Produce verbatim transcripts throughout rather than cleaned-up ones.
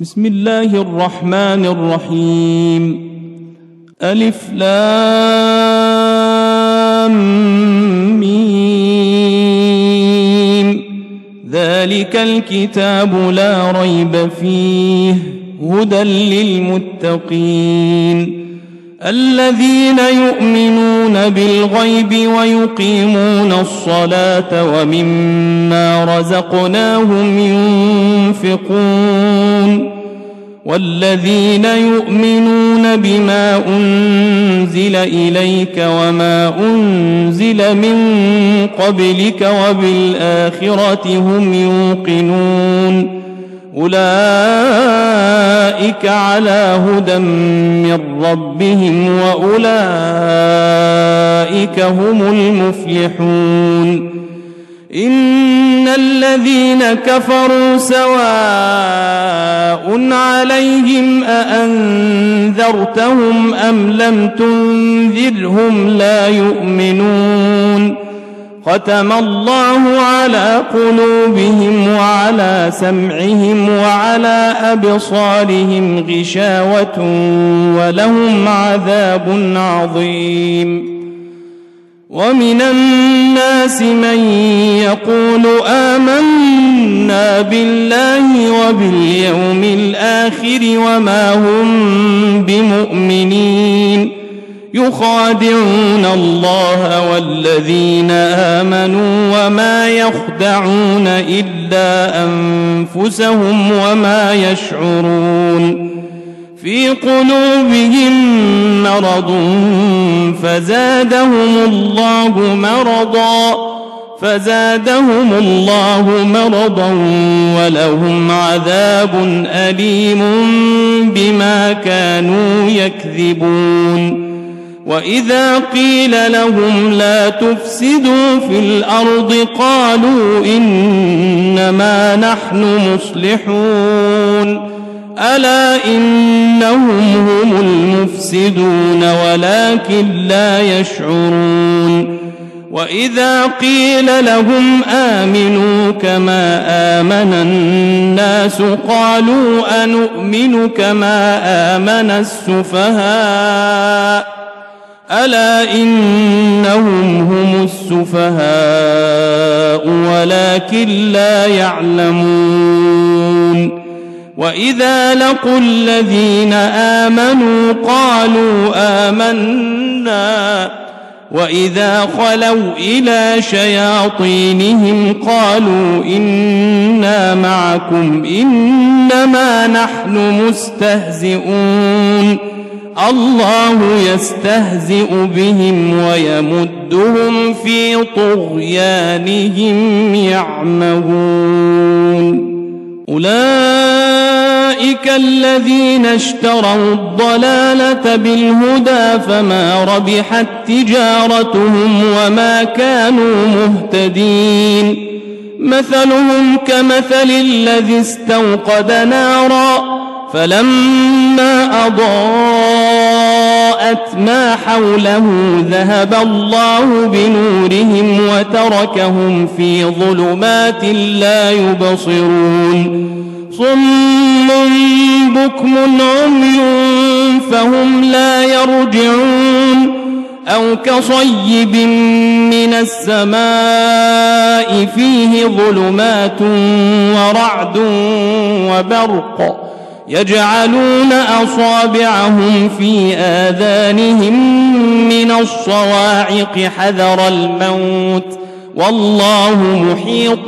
بسم الله الرحمن الرحيم. ألف لام ميم. ذلك الكتاب لا ريب فيه هدى للمتقين الذين يؤمنون بالغيب ويقيمون الصلاة ومما رزقناهم ينفقون والذين يؤمنون بما أنزل إليك وما أنزل من قبلك وبالآخرة هم يوقنون أولئك على هدى من ربهم وأولئك هم المفلحون. إن الذين كفروا سواء عليهم أأنذرتهم أم لم تنذرهم لا يؤمنون ختم الله على قلوبهم وعلى سمعهم وعلى أبصارهم غشاوة ولهم عذاب عظيم. ومن الناس من يقول آمنا بالله وباليوم الآخر وما هم بمؤمنين يخادعون الله والذين آمنوا وما يخدعون إلا أنفسهم وما يشعرون. في قلوبهم مرض فزادهم الله مرضا فزادهم الله مرضا ولهم عذاب أليم بما كانوا يكذبون. وإذا قيل لهم لا تفسدوا في الأرض قالوا إنما نحن مصلحون ألا إنهم هم المفسدون ولكن لا يشعرون. وإذا قيل لهم آمنوا كما آمن الناس قالوا أنؤمن كما آمن السفهاء ألا إنهم هم السفهاء ولكن لا يعلمون. وإذا لقوا الذين آمنوا قالوا آمنا وإذا خلوا إلى شياطينهم قالوا إنا معكم إنما نحن مستهزئون الله يستهزئ بهم ويمدهم في طغيانهم يعمهون. أولئك الذين اشتروا الضلالة بالهدى فما ربحت تجارتهم وما كانوا مهتدين. مثلهم كمثل الذي استوقد نارا فلما أضاءت ما حوله ذهب الله بنورهم وتركهم في ظلمات لا يبصرون. صم بكم عمي فهم لا يرجعون أو كصيب من السماء فيه ظلمات ورعد وبرق يجعلون أصابعهم في آذانهم من الصواعق حذر الموت والله محيط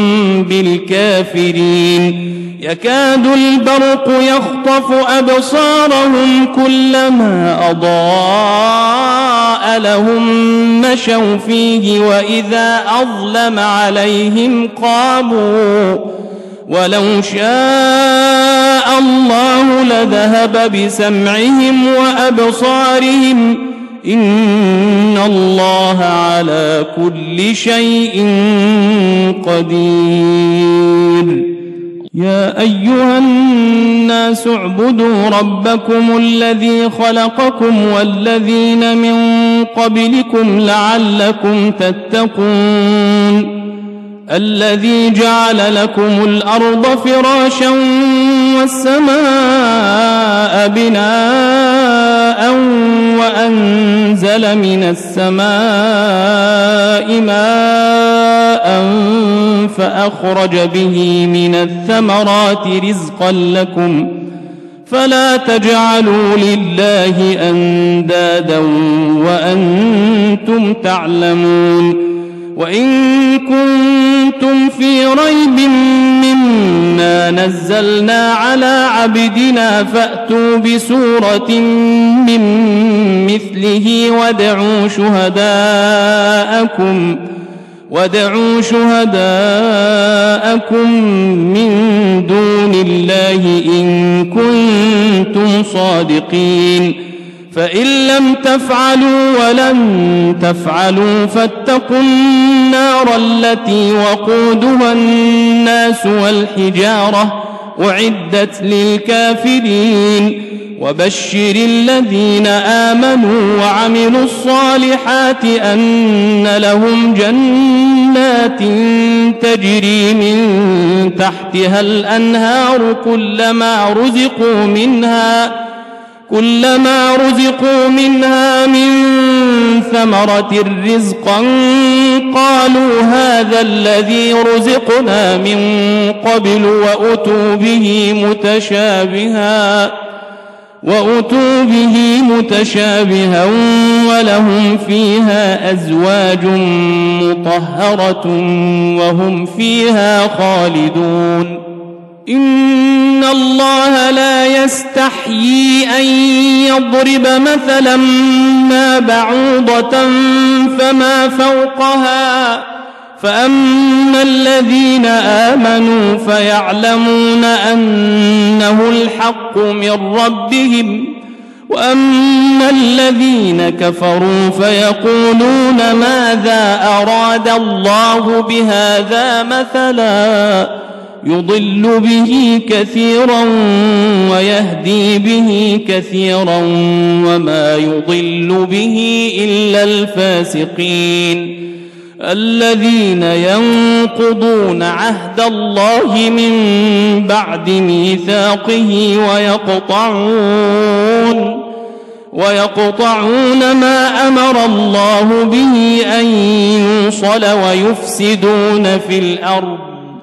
بالكافرين. يكاد البرق يخطف أبصارهم كلما أضاء لهم مشوا فيه وإذا أظلم عليهم قاموا ولو شاء الله لذهب بسمعهم وأبصارهم إن الله على كل شيء قدير. يا أيها الناس اعبدوا ربكم الذي خلقكم والذين من قبلكم لعلكم تتقون الذي جعل لكم الأرض فراشا والسماء بناء وأنزل من السماء ماء فأخرج به من الثمرات رزقا لكم فلا تجعلوا لله أندادا وأنتم تعلمون وإن كنتم في ريب مما نزلنا على عبدنا فأتوا بسورة من مثله وادعوا شهداءكم وادعوا شهداءكم من دون الله إن كنتم صادقين فإن لم تفعلوا ولن تفعلوا فاتقوا النار التي وقودها الناس والحجارة أعدت للكافرين وبشر الذين آمنوا وعملوا الصالحات أن لهم جنات تجري من تحتها الأنهار كلما رزقوا منها كلما رزقوا منها من ثمرة رزقا قالوا هذا الذي رزقنا من قبل وأتوا به متشابها وأتوا به متشابها ولهم فيها أزواج مطهرة وهم فيها خالدون إن الله لا يستحيي أن يضرب مثلا ما بعوضة فما فوقها فأما الذين آمنوا فيعلمون أنه الحق من ربهم وأما الذين كفروا فيقولون ماذا أراد الله بهذا مثلا يضل به كثيرا ويهدي به كثيرا وما يضل به إلا الفاسقين الذين ينقضون عهد الله من بعد ميثاقه ويقطعون ويقطعون ما أمر الله به أن يوصل ويفسدون في الأرض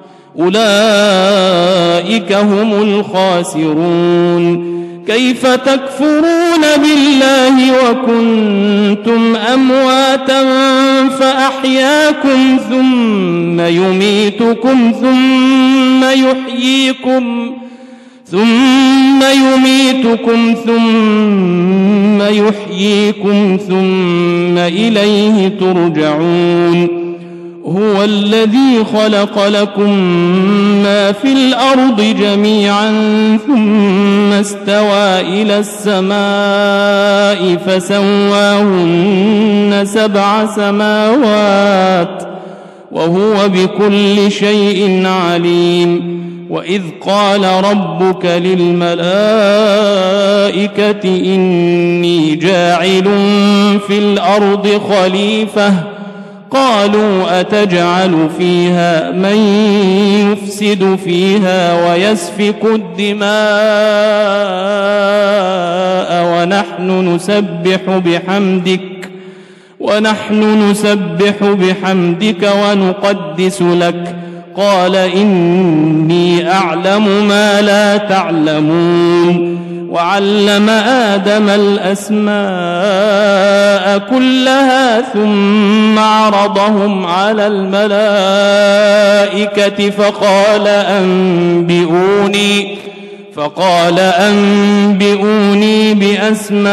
أولئك هم الخاسرون كيف تكفرون بالله وكنتم أمواتا فأحياكم ثم يميتكم ثم يحييكم ثم يميتكم ثم يحييكم ثم إليه ترجعون هو الذي خلق لكم ما في الأرض جميعا ثم استوى إلى السماء فسواهن سبع سماوات وهو بكل شيء عليم وإذ قال ربك للملائكة إني جاعل في الأرض خليفة قالوا أتجعل فيها من يفسد فيها ويسفك الدماء ونحن نسبح بحمدك ونحن نسبح بحمدك ونقدس لك قال إني أعلم ما لا تعلمون وعلم آدم الأسماء كلها ثم عرضهم على الملائكة فقال أنبئوني فقال أنبئوني بأسماء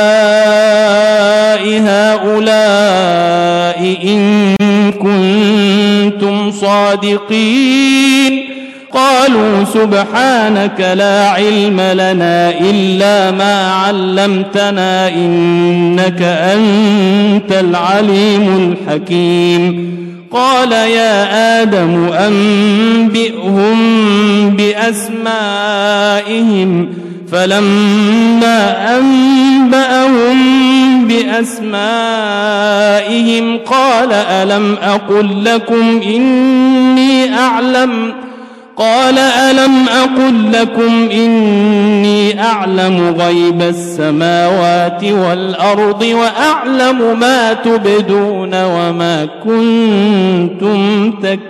هؤلاء إن كنتم صادقين قالوا سبحانك لا علم لنا إلا ما علمتنا إنك أنت العليم الحكيم قال يا آدم أنبئهم بأسمائهم فلما أنبأهم بأسمائهم قال ألم أقل لكم إني أعلم قال ألم أقل لكم إني أعلم غيب السماوات والأرض وأعلم ما تبدون وما كنتم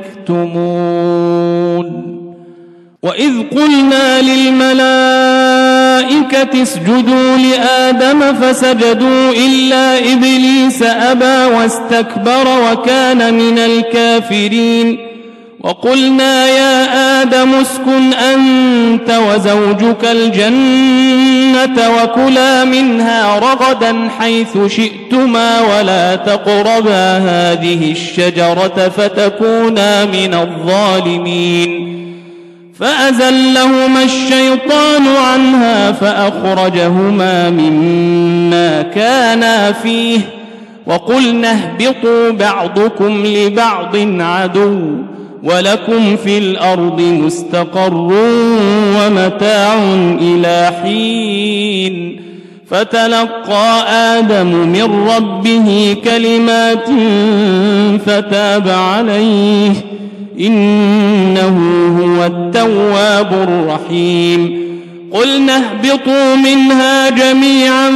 تكتمون وإذ قلنا للملائكة اسجدوا لآدم فسجدوا إلا إبليس أبى واستكبر وكان من الكافرين وقلنا يا آدم اسكن أنت وزوجك الجنة وكلا منها رغدا حيث شئتما ولا تقربا هذه الشجرة فتكونا من الظالمين فأزلهما الشيطان عنها فأخرجهما مما كانا فيه وقلنا اهبطوا بعضكم لبعض عدو ولكم في الأرض مستقر ومتاع إلى حين فتلقى آدم من ربه كلمات فتاب عليه إنه هو التواب الرحيم قلنا اهبطوا منها جميعا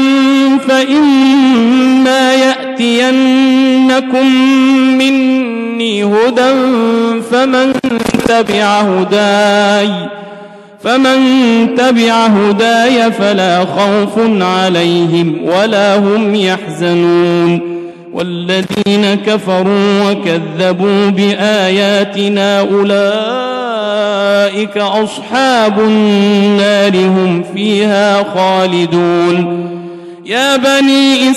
فإما يأتينكم مني هدى فمن تبع هداي فمن تبع هداي فلا خوف عليهم ولا هم يحزنون والذين كفروا وكذبوا بآياتنا أولئك أصحاب النار هم فيها خالدون يا بني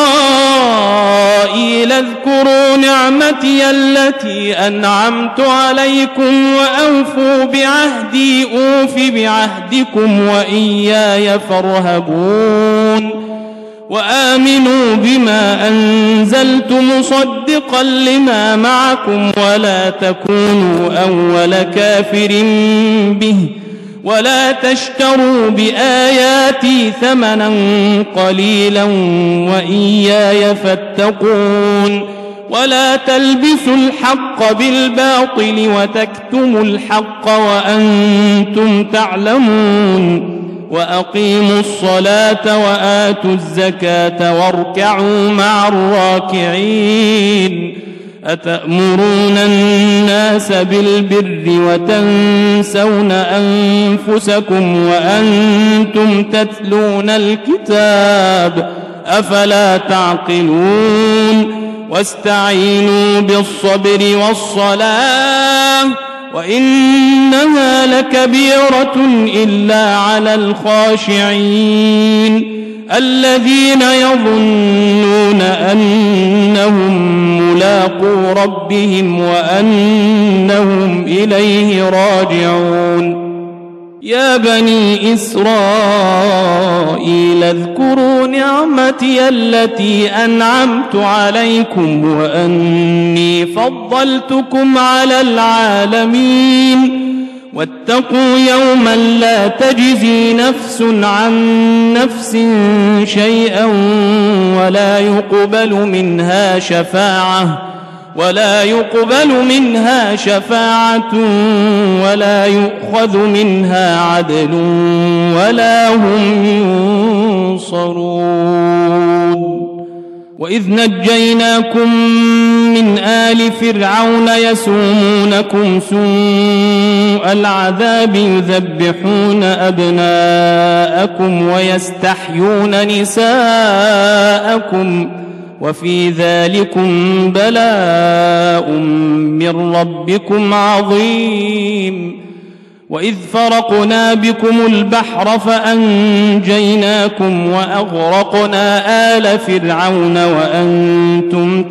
إسرائيل اذكروا نعمتي التي أنعمت عليكم وأوفوا بعهدي أوف بعهدكم وإياي فارهبون وآمنوا بما أنزلت مصدقا لما معكم ولا تكونوا أول كافر به ولا تشتروا بآياتي ثمنا قليلا وإياي فاتقون ولا تلبسوا الحق بالباطل وتكتموا الحق وأنتم تعلمون وأقيموا الصلاة وآتوا الزكاة واركعوا مع الراكعين أتأمرون الناس بالبر وتنسون أنفسكم وأنتم تتلون الكتاب أفلا تعقلون واستعينوا بالصبر والصلاة وإنها لكبيرة إلا على الخاشعين الذين يظنون أنهم ملاقو ربهم وأنهم إليه راجعون يا بني إسرائيل اذكروا نعمتي التي أنعمت عليكم وأني فضلتكم على العالمين واتقوا يوما لا تجزي نفس عن نفس شيئا ولا يقبل منها شفاعة ولا يقبل منها شفاعة ولا يؤخذ منها عدل ولا هم ينصرون وإذ نجيناكم من آل فرعون يسومونكم سوء العذاب يذبحون أبناءكم ويستحيون نساءكم وفي ذلكم بلاء من ربكم عظيم وإذ فرقنا بكم البحر فأنجيناكم وأغرقنا آل فرعون وأنتم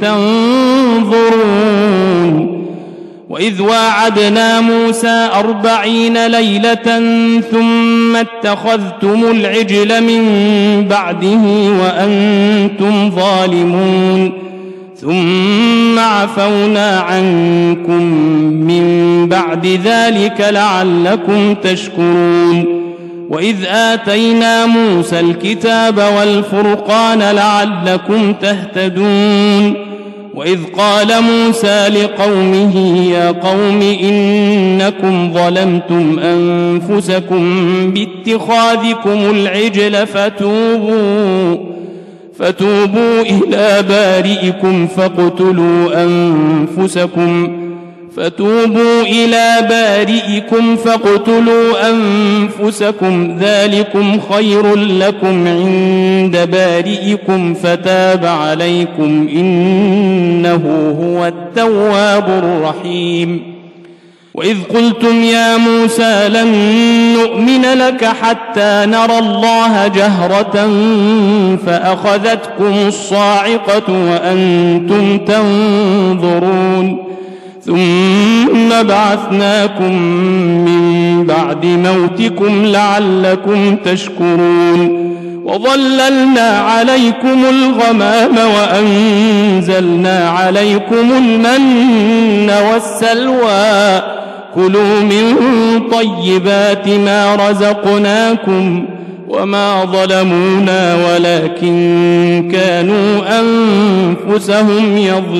تنظرون وإذ واعدنا موسى أربعين ليلة ثم اتخذتم العجل من بعده وأنتم ظالمون ثم عفونا عنكم من بعد ذلك لعلكم تشكرون وإذ آتينا موسى الكتاب والفرقان لعلكم تهتدون وإذ قال موسى لقومه يا قوم إنكم ظلمتم أنفسكم باتخاذكم العجل فتوبوا فتوبوا إلى بارئكم فاقتلوا أنفسكم فتوبوا إلى بارئكم فاقتلوا أنفسكم ذلكم خير لكم عند بارئكم فتاب عليكم إنه هو التواب الرحيم وإذ قلتم يا موسى لن نؤمن لك حتى نرى الله جهرة فأخذتكم الصاعقة وأنتم تنظرون ثم بعثناكم من بعد موتكم لعلكم تشكرون وظللنا عليكم الغمام وأنزلنا عليكم المن والسلوى كلوا من طيبات ما رزقناكم وما ظلمونا ولكن كانوا أنفسهم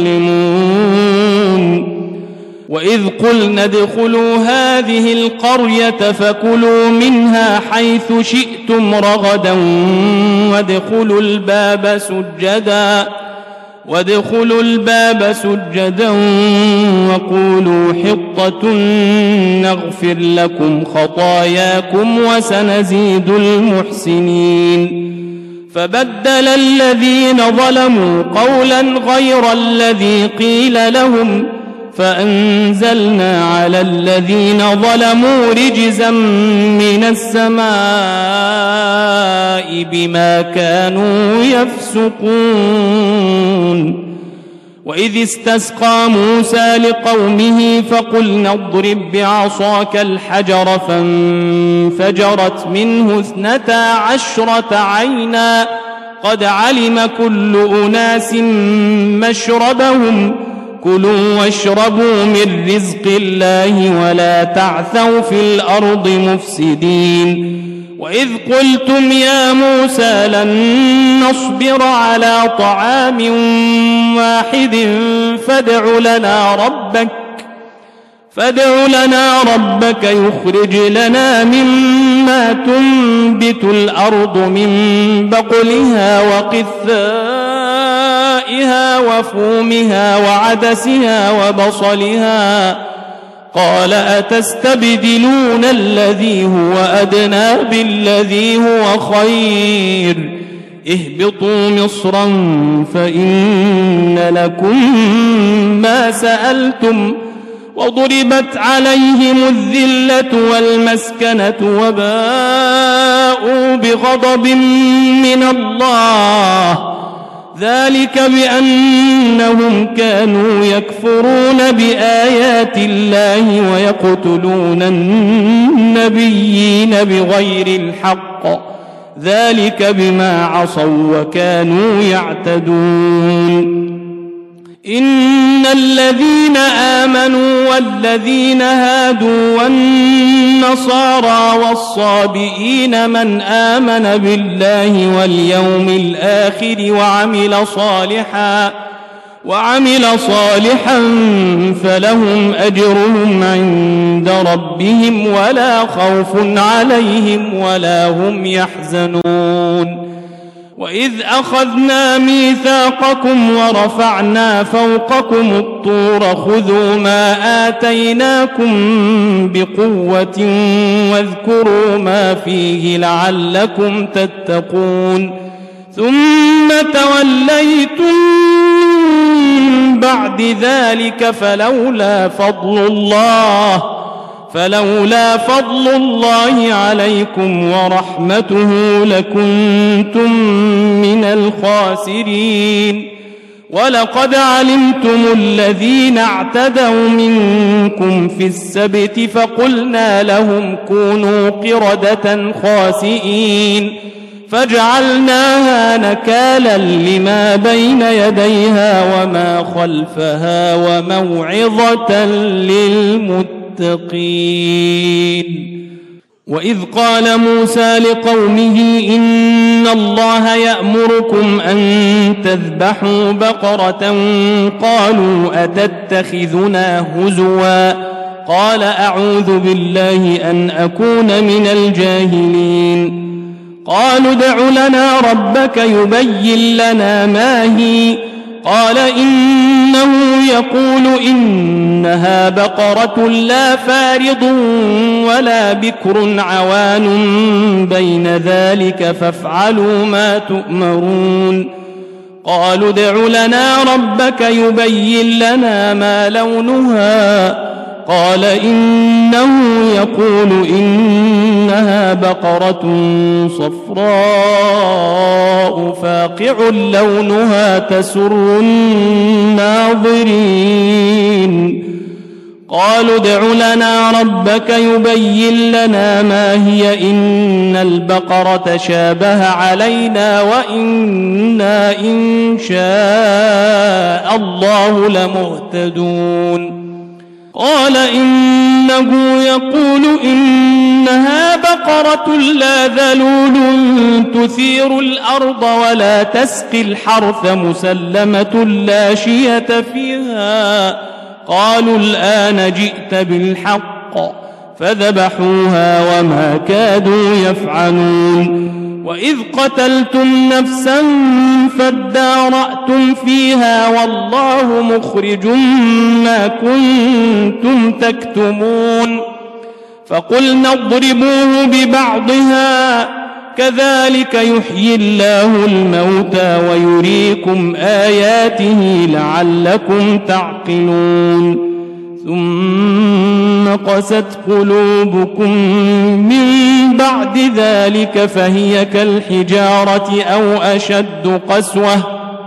يظلمون وإذ قلنا ادخلوا هذه القرية فكلوا منها حيث شئتم رغدا وادخلوا الباب سجدا وادخلوا الباب سجدا وقولوا حطة نغفر لكم خطاياكم وسنزيد المحسنين فبدل الذين ظلموا قولا غير الذي قيل لهم فأنزلنا على الذين ظلموا رجزا من السماء بما كانوا يفسقون وإذ استسقى موسى لقومه فقلنا اضرب بعصاك الحجر فانفجرت منه اثنتا عشرة عينا قد علم كل أناس مشربهم كلوا واشربوا من رزق الله ولا تعثوا في الأرض مفسدين وإذ قلتم يا موسى لن نصبر على طعام واحد فادع لنا ربك فادع لنا ربك يخرج لنا مما تنبت الأرض من بقلها وقثائها وفومها وعدسها وبصلها قال أتستبدلون الذي هو أدنى بالذي هو خير اهبطوا مصرا فإن لكم ما سألتم وضربت عليهم الذلة والمسكنة وباءوا بغضب من الله ذلك بأنهم كانوا يكفرون بآيات الله ويقتلون النبيين بغير الحق ذلك بما عصوا وكانوا يعتدون إن الذين آمنوا والذين هادوا والنصارى والصابئين من آمن بالله واليوم الآخر وعمل صالحا وعمل صالحا فلهم أجرهم عند ربهم ولا خوف عليهم ولا هم يحزنون وإذ أخذنا ميثاقكم ورفعنا فوقكم الطور خذوا ما آتيناكم بقوة واذكروا ما فيه لعلكم تتقون ثم توليتم بعد ذلك فلولا فضل الله فلولا فضل الله عليكم ورحمته لكنتم من الخاسرين ولقد علمتم الذين اعتدوا منكم في السبت فقلنا لهم كونوا قردة خاسئين فجعلناها نكالا لما بين يديها وما خلفها وموعظة للمتقين وإذ قال موسى لقومه إن الله يأمركم أن تذبحوا بقرة قالوا أتتخذنا هزوا قال أعوذ بالله أن أكون من الجاهلين قالوا ادع لنا ربك يبين لنا ما هي قال إنه يقول إنها بقرة لا فارض ولا بكر عوان بين ذلك فافعلوا ما تؤمرون قالوا ادع لنا ربك يبين لنا ما لونها قال إنه يقول إنها بقرة صفراء فاقع لونها تسر الناظرين قالوا ادع لنا ربك يبين لنا ما هي إن البقرة شابه علينا وإنا إن شاء الله لمهتدون قال إنه يقول إنها بقرة لا ذلول تثير الأرض ولا تسقي الحرث مسلمة لا شية فيها قالوا الآن جئت بالحق فذبحوها وما كادوا يفعلون وإذ قتلتم نفسا فادارأتم فيها والله مخرج ما كنتم تكتمون فقلنا اضربوه ببعضها كذلك يحيي الله الموتى ويريكم آياته لعلكم تعقلون ثم قست قلوبكم من بعد ذلك فهي كالحجارة أو أشد قسوة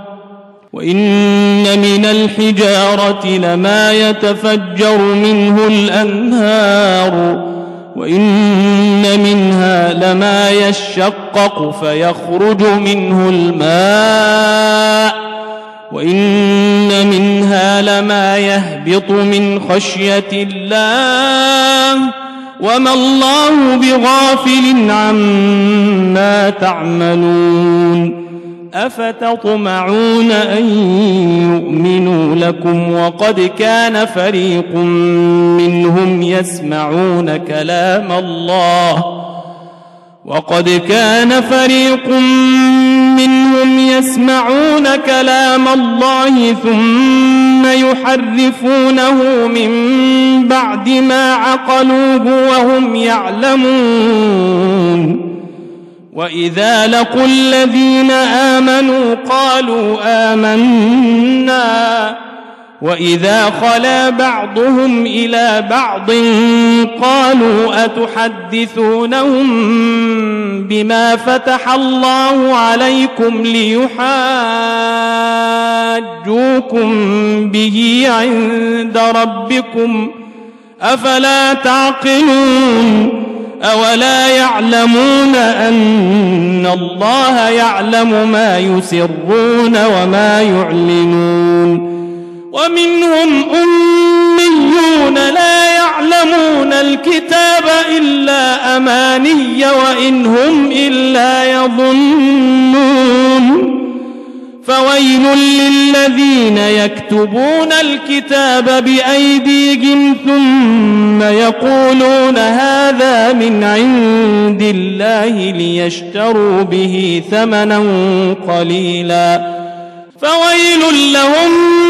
وإن من الحجارة لما يتفجر منه الأنهار وإن منها لما يشقق فيخرج منه الماء وإن منها لما يهبط من خشية الله وما الله بغافل عما تعملون أفتطمعون أن يؤمنوا لكم وقد كان فريق منهم يسمعون كلام الله وقد كان فريق منهم يسمعون كلام الله ثم يحرفونه من بعد ما عقلوه وهم يعلمون وإذا لقوا الذين آمنوا قالوا آمنا وإذا خلا بعضهم إلى بعض قالوا أتحدثونهم بما فتح الله عليكم ليحاجوكم به عند ربكم أفلا تعقلون أولا يعلمون أن الله يعلم ما يسرون وما يعلنون ومنهم أميون لا يعلمون الكتاب إلا أماني وإن هم إلا يظنون فويل للذين يكتبون الكتاب بأيديهم ثم يقولون هذا من عند الله ليشتروا به ثمنا قليلا فويل لهم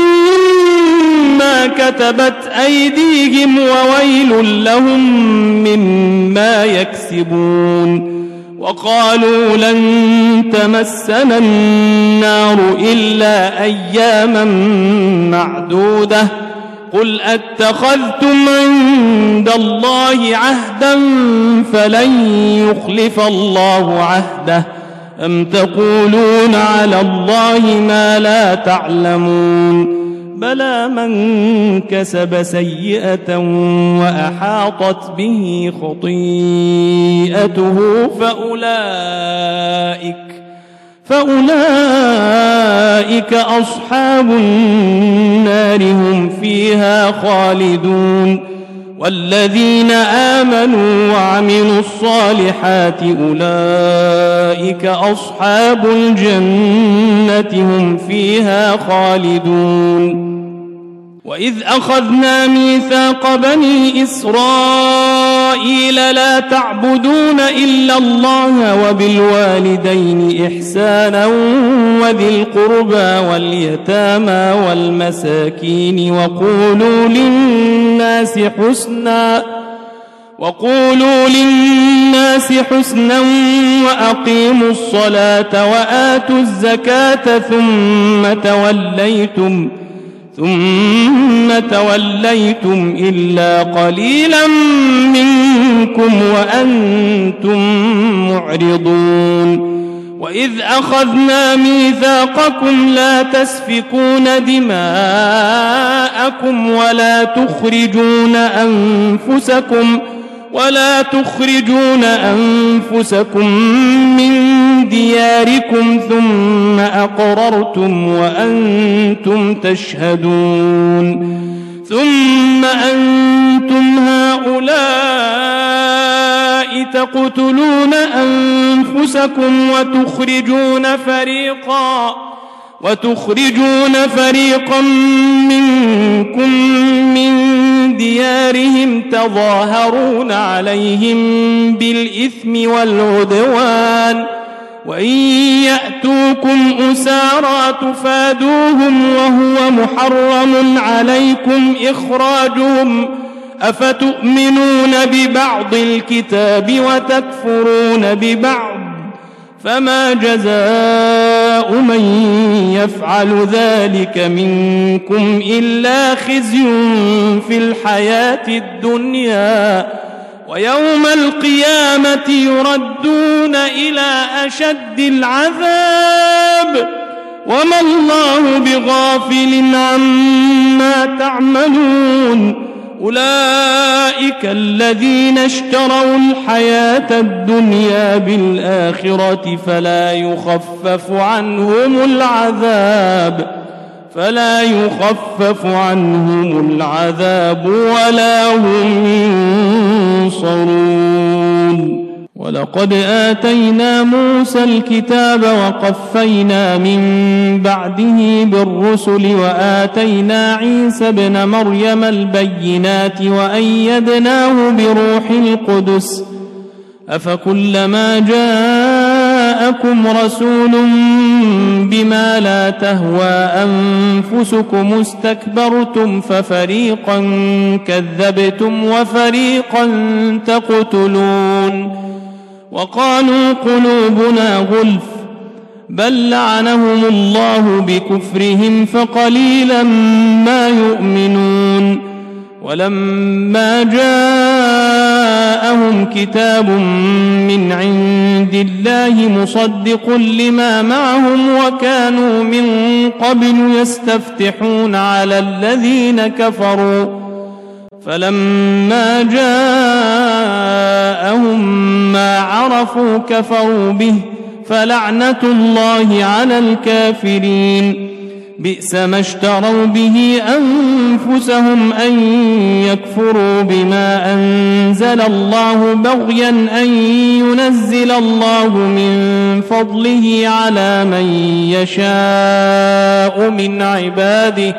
مما كتبت أيديهم وويل لهم مما يكسبون وقالوا لن تمسنا النار إلا أياما معدودة قل أتخذتم عند الله عهدا فلن يخلف الله عهده أم تقولون على الله ما لا تعلمون بلى من كسب سيئة وأحاطت به خطيئته فأولئك فأولئك أصحاب النار هم فيها خالدون والذين آمنوا وعملوا الصالحات أولئك أصحاب الجنة هم فيها خالدون. وإذ أخذنا ميثاق بني إسرائيل لا تعبدون إلا الله وبالوالدين إحسانا وذي القربى واليتامى والمساكين وقولوا للناس حسنا وقولوا للناس حسنا وأقيموا الصلاة وآتوا الزكاة ثم توليتم ثم توليتم إلا قليلا منكم وأنتم معرضون. وإذ أخذنا ميثاقكم لا تسفكون دماءكم ولا تخرجون أنفسكم ولا تخرجون أنفسكم من دياركم ثم أقررتم وأنتم تشهدون. ثم أنتم هؤلاء تقتلون أنفسكم وتخرجون فريقا وتخرجون فريقا منكم من ديارهم تظاهرون عليهم بالإثم والعدوان وإن يأتوكم أسارى تفادوهم وهو محرم عليكم إخراجهم أفتؤمنون ببعض الكتاب وتكفرون ببعض فما جزاء من يفعل ذلك منكم إلا خزي في الحياة الدنيا ويوم القيامة يردون إلى أشد العذاب وما الله بغافل عما تعملون. أولئك الذين اشتروا الحياة الدنيا بالآخرة فلا يخفف عنهم العذاب فلا يخفف عنهم العذاب ولا هم ينصرون. ولقد آتينا موسى الكتاب وقفينا من بعده بالرسل وآتينا عيسى ابن مريم البينات وأيدناه بروح القدس أفكلما جاءكم رسول بما لا تهوى أنفسكم استكبرتم ففريقا كذبتم وفريقا تقتلون. وقالوا قلوبنا غلف بل لعنهم الله بكفرهم فقليلا ما يؤمنون. ولما جاءهم كتاب من عند الله مصدق لما معهم وكانوا من قبل يستفتحون على الذين كفروا فلما جاءهم ما عرفوا كفروا به فلعنة الله على الكافرين. بئس ما اشتروا به أنفسهم أن يكفروا بما أنزل الله بغيا أن ينزل الله من فضله على من يشاء من عباده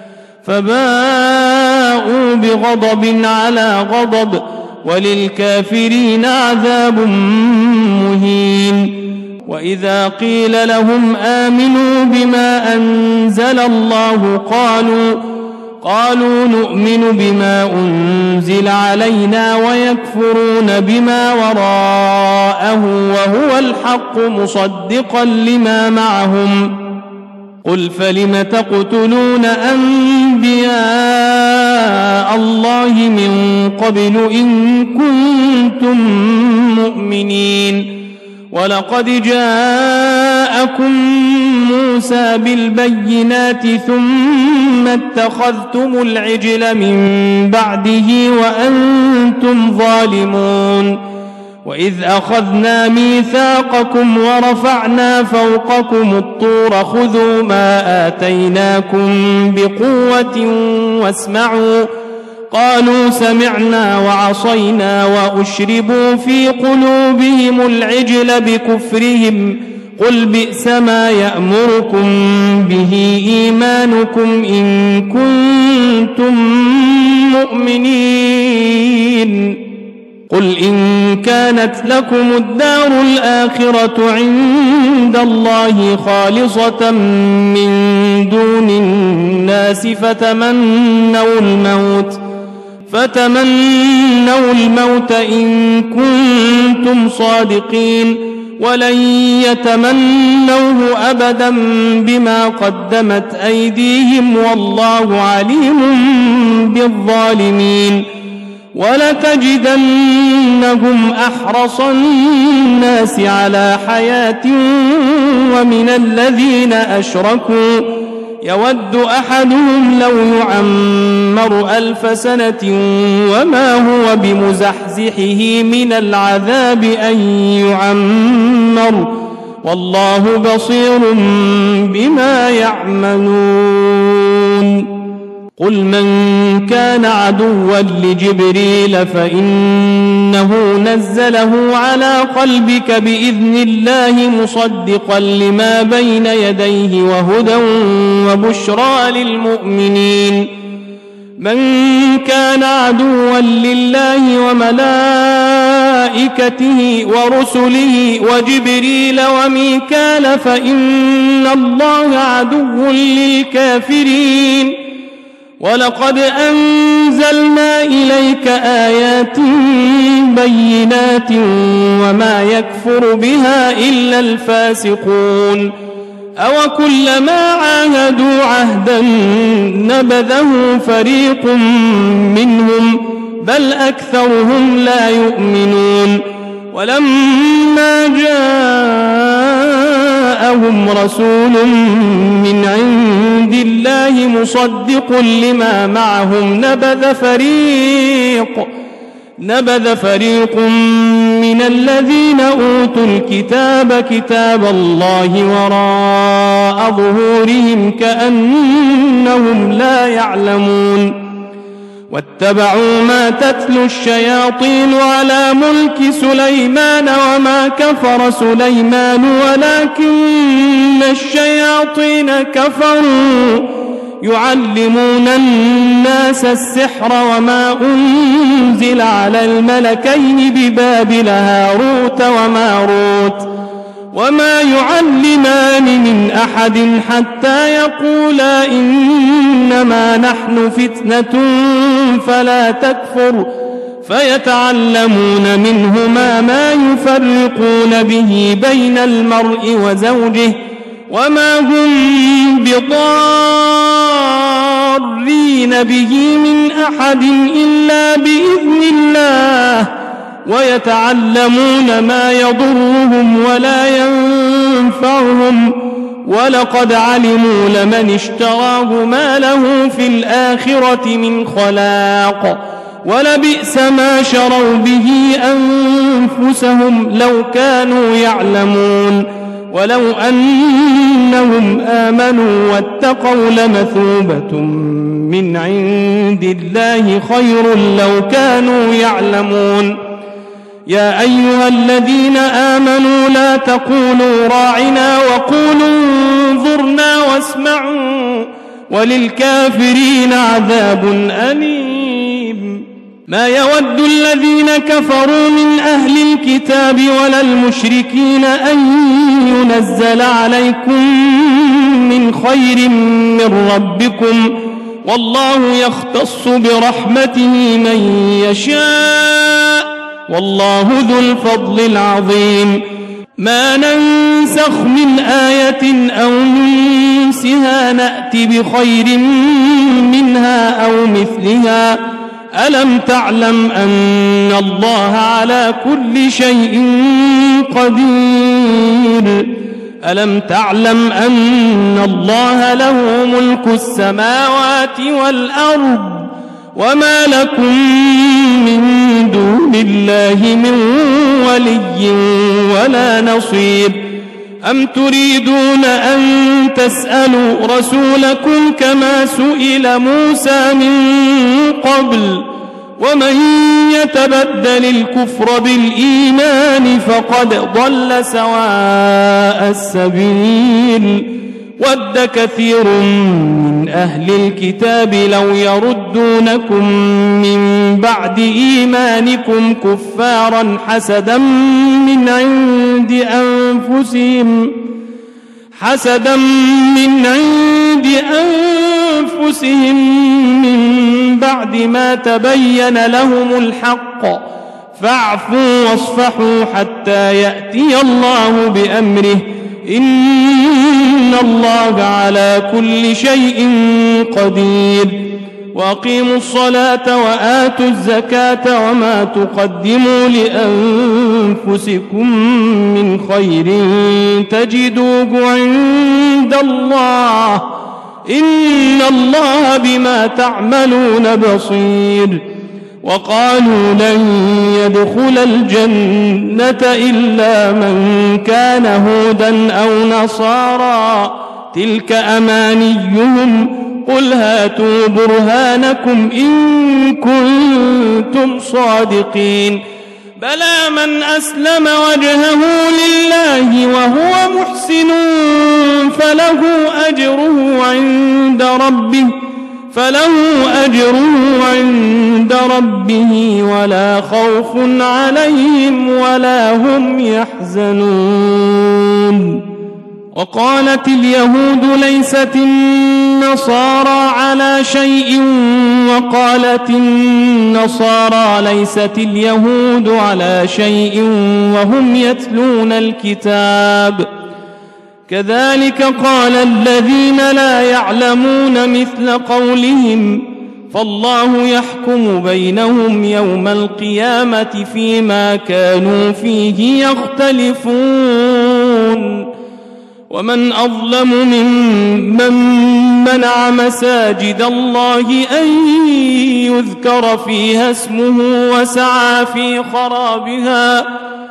فباءوا بغضب على غضب وللكافرين عذاب مهين. وإذا قيل لهم آمنوا بما أنزل الله قالوا قالوا نؤمن بما أنزل علينا ويكفرون بما وراءه وهو الحق مصدقا لما معهم. قل فلم تقتلون أنبياء الله من قبل إن كنتم مؤمنين. ولقد جاءكم موسى بالبينات ثم اتخذتم العجل من بعده وأنتم ظالمون. وإذ أخذنا ميثاقكم ورفعنا فوقكم الطور خذوا ما آتيناكم بقوة واسمعوا قالوا سمعنا وعصينا وأشربوا في قلوبهم العجل بكفرهم قل بئس ما يأمركم به إيمانكم إن كنتم مؤمنين قل إن كانت لكم الدار الآخرة عند الله خالصة من دون الناس فتمنوا الموت فتمنوا الموت إن كنتم صادقين ولن يتمنوه أبدا بما قدمت أيديهم والله عليم بالظالمين ولتجدنهم أحرص الناس على حياة ومن الذين أشركوا يود أحدهم لو يعمر ألف سنة وما هو بمزحزحه من العذاب أن يعمر والله بصير بما يعملون قل من كان عدوا لجبريل فإنه نزله على قلبك بإذن الله مصدقا لما بين يديه وهدى وبشرى للمؤمنين من كان عدوا لله وملائكته ورسله وجبريل وميكال فإن الله عدو للكافرين ولقد أنزلنا إليك آيات بينات وما يكفر بها إلا الفاسقون أو كلما عاهدوا عهدا نبذه فريق منهم بل أكثرهم لا يؤمنون ولما جاءهم رسول من عند الله مصدق لما معهم نبذ فريق نبذ فريق من الذين أوتوا الكتاب كتاب الله وراء ظهورهم كأنهم لا يعلمون واتبعوا ما تتلو الشياطين على ملك سليمان وما كفر سليمان ولكن الشياطين كفروا يعلمون الناس السحر وما أنزل على الملكين ببابل هاروت وماروت وما يعلمان من أحد حتى يقولا إنما نحن فتنة فلا تكفر فيتعلمون منهما ما يفرقون به بين المرء وزوجه وما هم بضارين به من أحد إلا بإذن الله ويتعلمون ما يضرهم ولا ينفعهم ولقد علموا لمن اشتراه ما له في الآخرة من خلاق ولبئس ما شروا به أنفسهم لو كانوا يعلمون ولو أنهم آمنوا واتقوا لمثوبة من عند الله خير لو كانوا يعلمون يا أيها الذين آمنوا لا تقولوا راعنا وقولوا انظرنا واسمعوا وللكافرين عذاب أليم ما يود الذين كفروا من أهل الكتاب ولا المشركين أن ينزل عليكم من خير من ربكم والله يختص برحمته من يشاء والله ذو الفضل العظيم ما ننسخ من آية أو ننسها نأت بخير منها أو مثلها ألم تعلم أن الله على كل شيء قدير ألم تعلم أن الله له ملك السماوات والأرض وما لكم من دون الله من ولي ولا نصير أم تريدون أن تسألوا رسولكم كما سئل موسى من قبل ومن يتبدل الكفر بالإيمان فقد ضل سواء السبيل ود كثير من أهل الكتاب لو يردونكم من بعد إيمانكم كفارا حسدا من عند أنفسهم حسدا من عند أنفسهم من بعد ما تبين لهم الحق فاعفوا واصفحوا حتى يأتي الله بأمره إن الله على كل شيء قدير وأقيموا الصلاة وآتوا الزكاة وما تقدموا لأنفسكم من خير تجدوه عند الله إن الله بما تعملون بصير وقالوا لن يدخل الجنة إلا من كان هودا أو نصارى تلك أمانيهم قل هاتوا برهانكم إن كنتم صادقين بلى من أسلم وجهه لله وهو محسن فله أجره عند ربه فله أجره عند ربه ولا خوف عليهم ولا هم يحزنون وقالت اليهود ليست النصارى على شيء وقالت النصارى ليست اليهود على شيء وهم يتلون الكتاب كذلك قال الذين لا يعلمون مثل قولهم فالله يحكم بينهم يوم القيامة فيما كانوا فيه يختلفون ومن أظلم ممن منع مساجد الله أن يذكر فيها اسمه وسعى في خرابها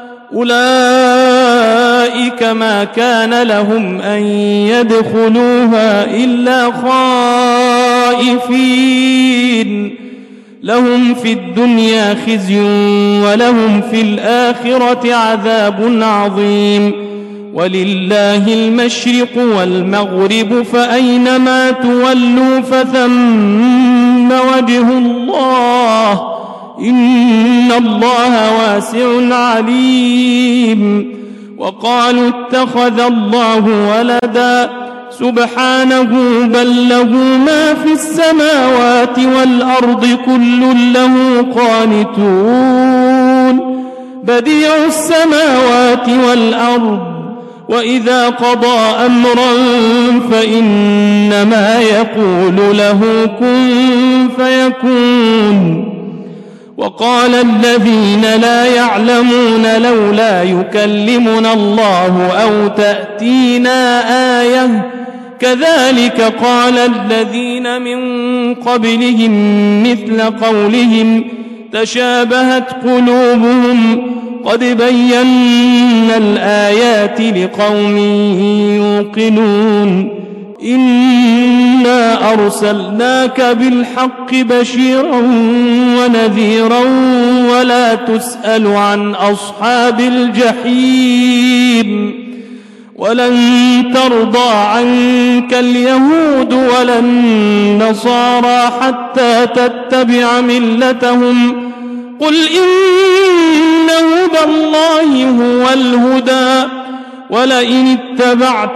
أولئك ما كان لهم أن يدخلوها إلا خائفين لهم في الدنيا خزي ولهم في الآخرة عذاب عظيم ولله المشرق والمغرب فأينما تولوا فثم وجه الله إن الله واسع عليم وقالوا اتخذ الله ولدا سبحانه بل له ما في السماوات والأرض كل له قانتون بديع السماوات والأرض وإذا قضى أمرا فإنما يقول له كن فيكون وقال الذين لا يعلمون لولا يكلمنا الله أو تأتينا آية كذلك قال الذين من قبلهم مثل قولهم تشابهت قلوبهم قد بينا الآيات لقوم يوقنون إنا أرسلناك بالحق بشيرا ونذيرا ولا تسأل عن أصحاب الجحيم ولن ترضى عنك اليهود ولا النصارى حتى تتبع ملتهم قل إن هدى الله هو الهدى ولئن اتبعت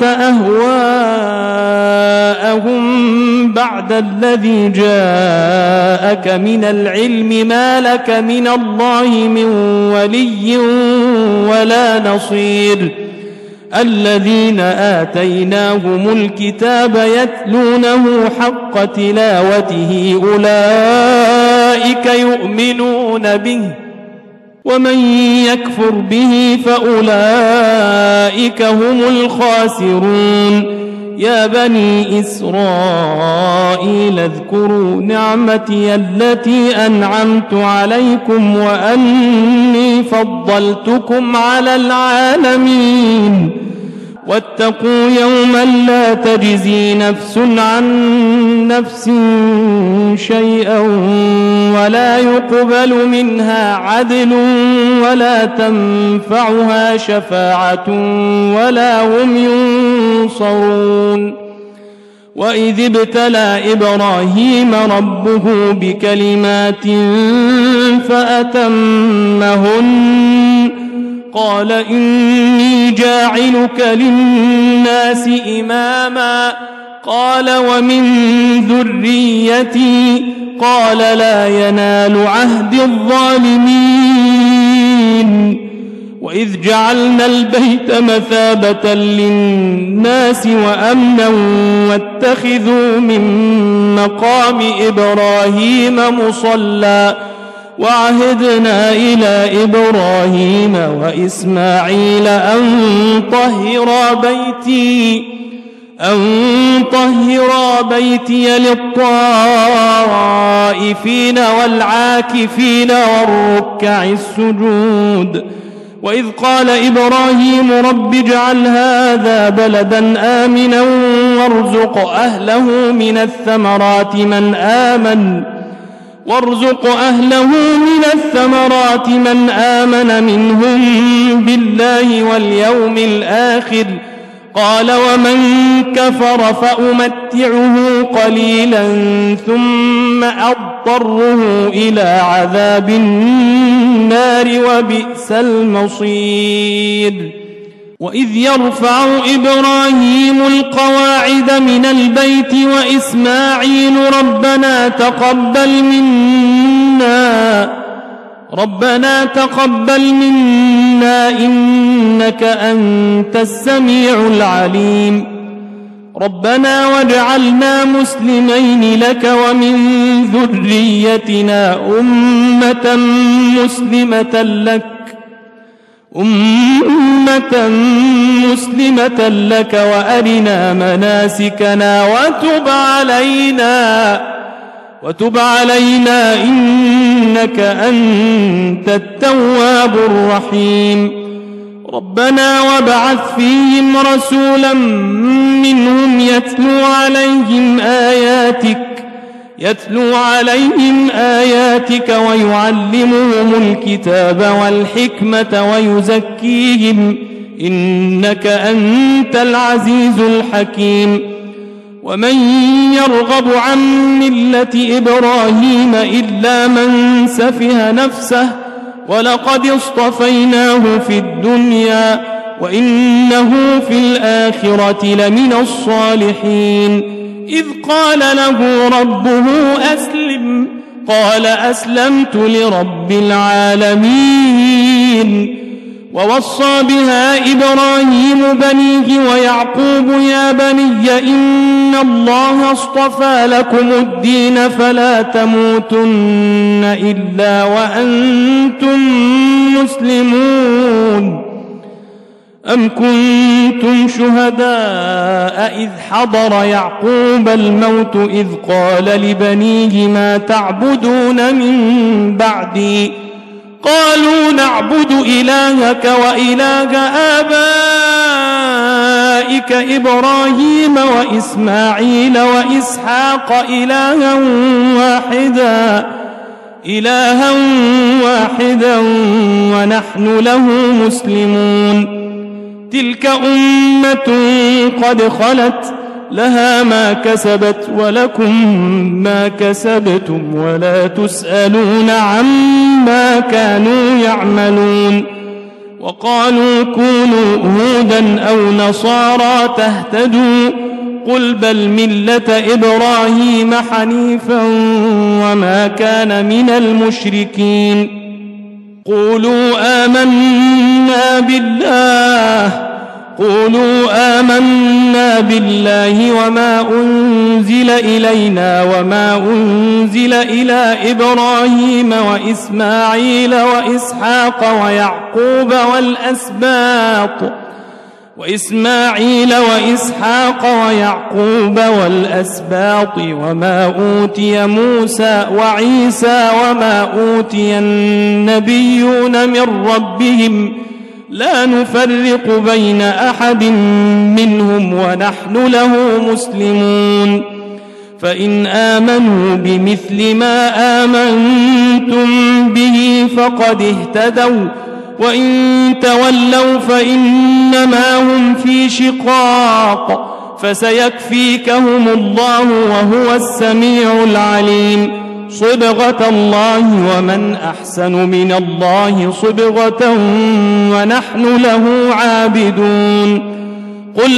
أهواءهم بعد الذي جاءك من العلم ما لك من الله من ولي ولا نصير الذين آتيناهم الكتاب يتلونه حق تلاوته أولئك يؤمنون به ومن يكفر به فأولئك هم الخاسرون يا بني إسرائيل اذكروا نعمتي التي أنعمت عليكم وأني فضلتكم على العالمين واتقوا يوما لا تجزي نفس عن نفس شيئا ولا يقبل منها عدل ولا تنفعها شفاعة ولا هم ينصرون. وإذ ابتلى إبراهيم ربه بكلمات فأتمهن قال إني جاعلك للناس إماما قال ومن ذريتي قال لا ينال عهد الظالمين. وإذ جعلنا البيت مثابة للناس وأمنا واتخذوا من مقام إبراهيم مصلى وعهدنا إلى إبراهيم وإسماعيل أن طهرا بيتي أن طهرا بيتي للطائفين والعاكفين والركع السجود. وإذ قال إبراهيم رب اجعل هذا بلدا آمنا وارزق أهله من الثمرات من آمن وارزق أهله من الثمرات من آمن منهم بالله واليوم الآخر قال ومن كفر فأمتعه قليلا ثم أضطره إلى عذاب النار وبئس المصير. وإذ يرفع إبراهيم القواعد من البيت وإسماعيل ربنا تقبل منا ربنا تقبل منا إنك أنت السميع العليم ربنا واجعلنا مسلمين لك ومن ذريتنا أمة مسلمة لك أمة مسلمة لك وأرنا مناسكنا وتب علينا وتب علينا إنك أنت التواب الرحيم. ربنا وابعث فيهم رسولا منهم يتلو عليهم آياتك يتلو عليهم آياتك ويعلمهم الكتاب والحكمة ويزكيهم إنك أنت العزيز الحكيم. ومن يرغب عن ملة إبراهيم إلا من سفه نفسه ولقد اصطفيناه في الدنيا وإنه في الآخرة لمن الصالحين. إذ قال له ربه أسلم قال أسلمت لرب العالمين. ووصى بها إبراهيم بنيه ويعقوب يا بني إن الله اصطفى لكم الدين فلا تموتن إلا وأنتم مسلمون. أم كنتم شهداء إذ حضر يعقوب الموت إذ قال لبنيه ما تعبدون من بعدي قالوا نعبد إلهك وإله آبائك إبراهيم وإسماعيل وإسحاق إلها واحدا إلها واحدا ونحن له مسلمون. تلك أمة قد خلت لها ما كسبت ولكم ما كسبتم ولا تسألون عما كانوا يعملون. وقالوا كونوا هودا أو نصارى تهتدوا قل بل ملة إبراهيم حنيفا وما كان من المشركين. قولوا آمنا بالله قولوا آمنا بالله وما أنزل إلينا وما أنزل إلى إبراهيم وإسماعيل وإسحاق ويعقوب والأسباط وإسماعيل وإسحاق ويعقوب والأسباط وما أوتي موسى وعيسى وما أوتي النبيون من ربهم لا نفرق بين أحد منهم ونحن له مسلمون فإن آمنوا بمثل ما آمنتم به فقد اهتدوا وإن تولوا فإنما هم في شقاق فسيكفيكهم الله وهو السميع العليم صبغة الله ومن أحسن من الله صبغة ونحن له عابدون قل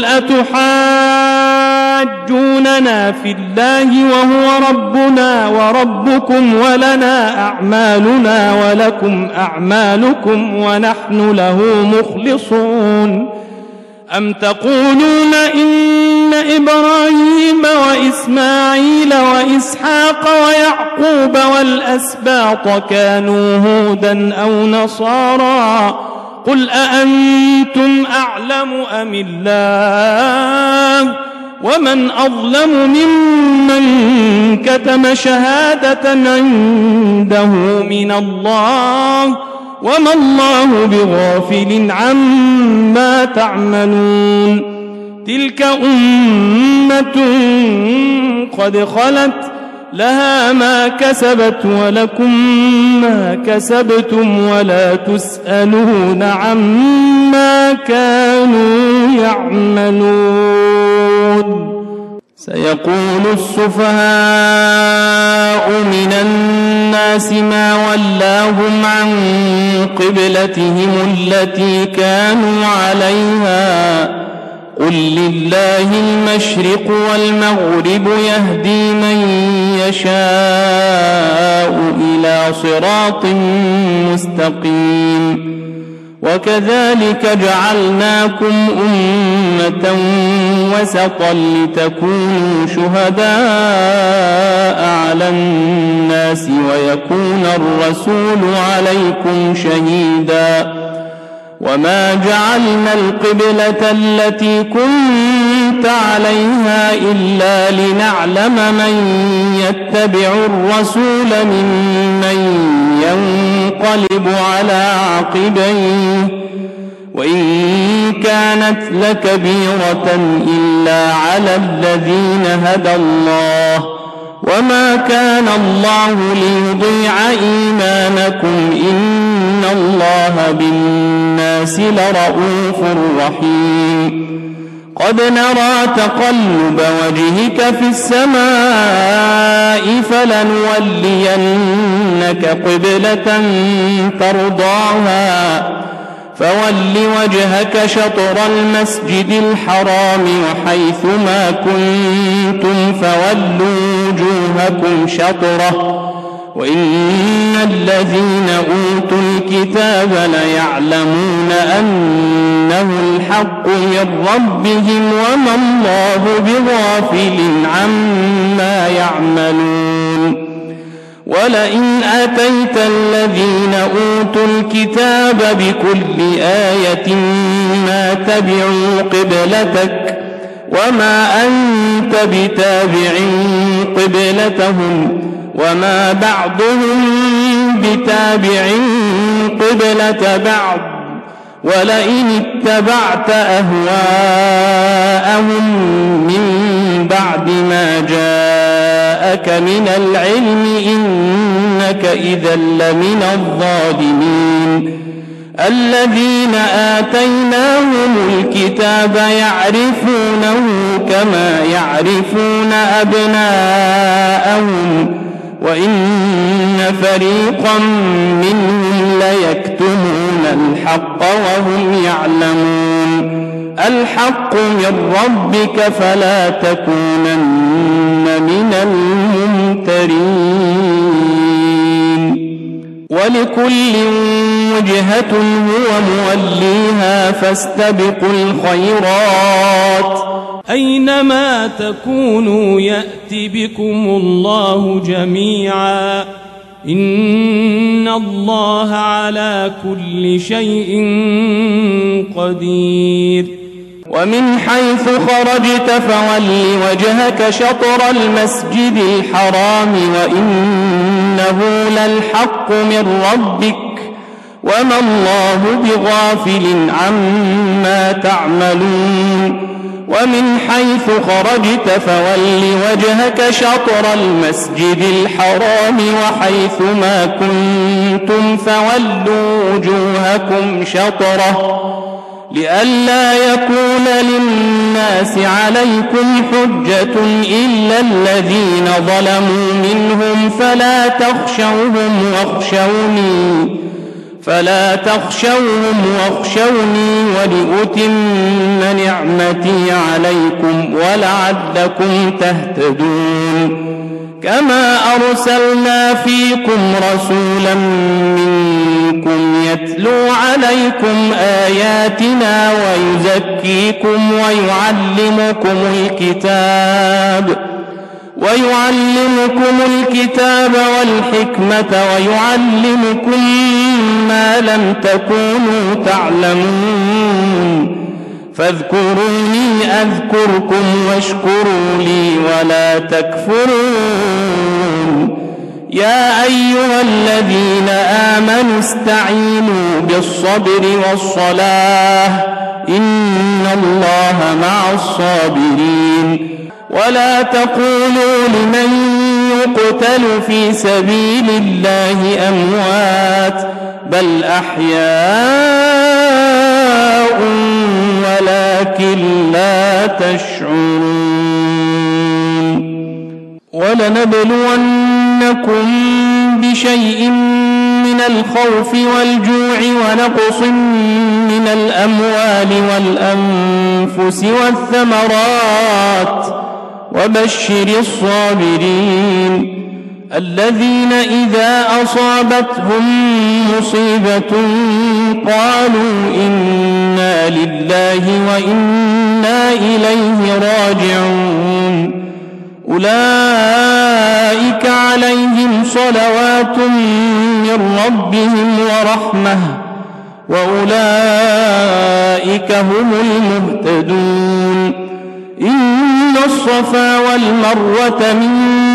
أتحاجوننا في الله وهو ربنا وربكم ولنا أعمالنا ولكم أعمالكم ونحن له مخلصون أم تقولون إن إبراهيم وإسماعيل وإسحاق ويعقوب والأسباط كانوا هودا أو نصارى قل أأنتم أعلم أم الله ومن أظلم ممن كتم شهادة عنده من الله وما الله بغافل عما تعملون تلك أمة قد خلت لها ما كسبت ولكم ما كسبتم ولا تسألون عما كانوا يعملون سيقول السفهاء من الناس ما ولاهم عن قبلتهم التي كانوا عليها قل لله المشرق والمغرب يهدي من يشاء إلى صراط مستقيم وكذلك جعلناكم أمة وسطا لتكونوا شهداء على الناس ويكون الرسول عليكم شهيدا وما جعلنا القبلة التي كنت عليها إلا لنعلم من يتبع الرسول ممن ينقلب على عقبيه وإن كانت لكبيرة إلا على الذين هدى الله وما كان الله ليضيع إيمانكم إن الله بالناس لرؤوف رحيم قد نرى تقلب وجهك في السماء فلنولينك قبلة ترضاها فول وجهك شطر المسجد الحرام وحيثما كنتم فولوا وجوهكم شطره وإن الذين أوتوا الكتاب ليعلمون أنه الحق من ربهم وما الله بغافل عما يعملون ولئن أتيت الذين أوتوا الكتاب بكل آية ما تبعوا قبلتك وما أنت بتابع قبلتهم وما بعضهم بتابع قبلة بعض ولئن اتبعت أهواءهم من بعد ما جاءك من العلم إنك إذا لمن الظالمين الذين آتيناهم الكتاب يعرفونه كما يعرفون أبناءهم وإن فريقا منهم ليكتمون الحق وهم يعلمون الحق من ربك فلا تكونن من الممترين ولكل وجهة هو موليها فاستبقوا الخيرات أينما تكونوا يأت بكم الله جميعا إن الله على كل شيء قدير ومن حيث خرجت فول وجهك شطر المسجد الحرام وإنه للحق من ربك وما الله بغافل عما تعملون ومن حيث خرجت فول وجهك شطر المسجد الحرام وحيث ما كنتم فولوا وجوهكم شطره لئلا يكون للناس عليكم حجة إلا الذين ظلموا منهم فلا تخشوهم واخشوني فلا تخشوهم واخشوني ولأتم نعمتي عليكم ولعلكم تهتدون كما أرسلنا فيكم رسولا منكم يتلو عليكم آياتنا ويزكيكم ويعلمكم الكتاب ويعلمكم الكتاب والحكمة ويعلمكم ما لم تكونوا تعلمون فاذكروني أذكركم واشكروا لي ولا تكفرون يا أيها الذين آمنوا استعينوا بالصبر والصلاة إن الله مع الصابرين ولا تقولوا لمن يقتل في سبيل الله أموات بل أحياء ولكن لا تشعرون ولنبلونكم بشيء من الخوف والجوع ونقص من الأموال والأنفس والثمرات وبشر الصابرين الذين إذا أصابتهم مصيبة قالوا إنا لله وإنا إليه راجعون أولئك عليهم صلوات من ربهم ورحمة وأولئك هم المهتدون إن الصفا والمروة من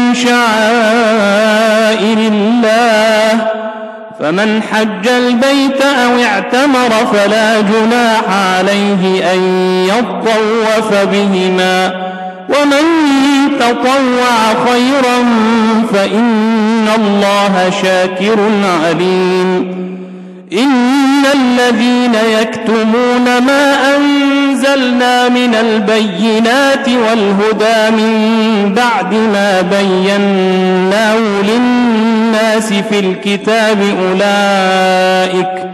شعائر الله فمن حج البيت أو اعتمر فلا جناح عليه أن يطوف بهما ومن تطوع خيرا فإن الله شاكر عليم إن الذين يكتمون ما أنزلنا من البينات والهدى من بعد ما بيناه للناس في الكتاب أولئك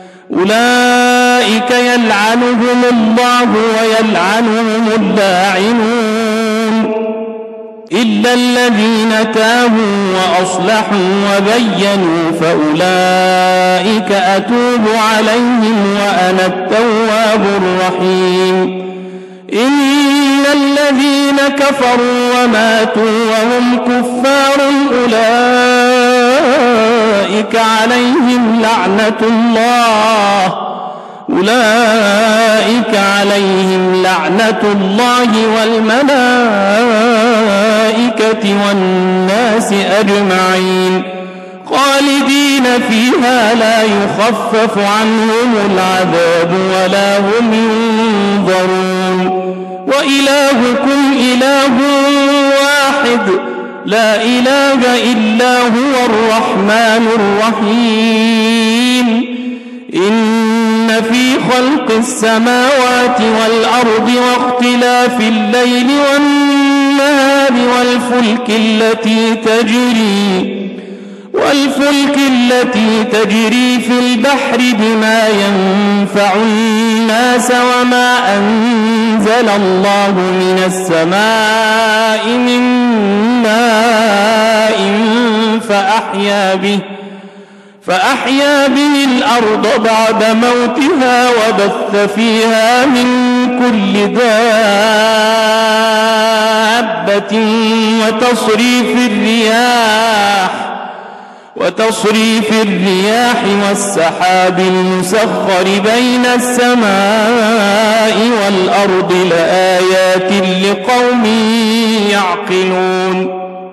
أولئك يلعنهم الله ويلعنهم اللاعنون إلا الذين تابوا وأصلحوا وبينوا فأولئك أتوب عليهم وأنا التواب الرحيم إن الذين كفروا وماتوا وهم كفار أولئك عليهم لعنة الله أولئك عليهم لعنة الله والملائكة والناس أجمعين خالدين فيها لا يخفف عنهم العذاب ولا هم ينظرون وإلهكم إله واحد لا إله إلا هو الرحمن الرحيم إن في خلق السماوات والأرض واختلاف الليل والنهار والفلك التي تجري والفلك التي تجري في البحر بما ينفع الناس وما أنزل الله من السماء من ماء فأحيا به فأحيا به الأرض بعد موتها وبث فيها من كل دابة وتصريف الرياح وتصريف الرياح والسحاب المسخر بين السماء والأرض لآيات لقوم يعقلون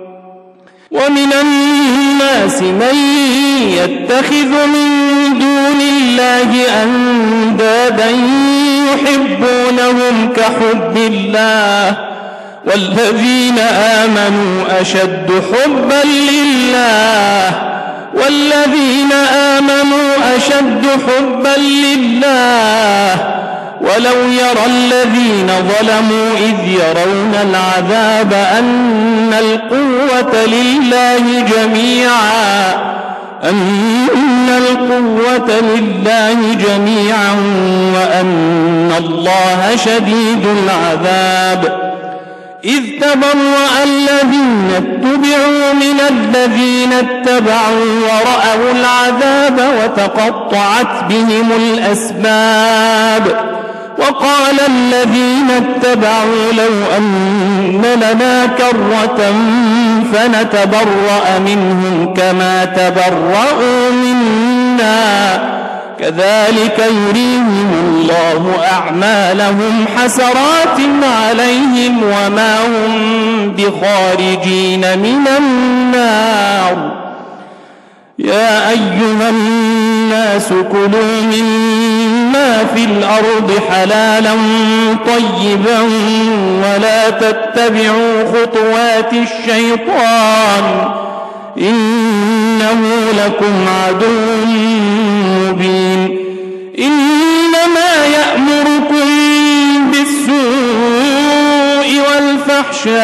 ومن الناس من يتخذ من دون لله أندادا يحبونهم كحب الله والذين آمنوا أشد حبا لله والذين آمنوا أشد حبا لله ولو يرى الذين ظلموا إذ يرون العذاب أن القوة لله جميعا أن القوة لله جميعا وأن الله شديد العذاب إذ تبرأ الذين اتبعوا من الذين اتبعوا ورأوا العذاب وتقطعت بهم الأسباب وقال الذين اتبعوا لو أن لنا كرة فنتبرأ منهم كما تبرأوا منا كذلك يريهم الله أعمالهم حسرات عليهم وما هم بخارجين من النار يا أيها الناس كلوا مما في الأرض حلالا طيبا ولا تتبعوا خطوات الشيطان إنه لكم عدو مبين إنما يأمركم بالسوء والفحشاء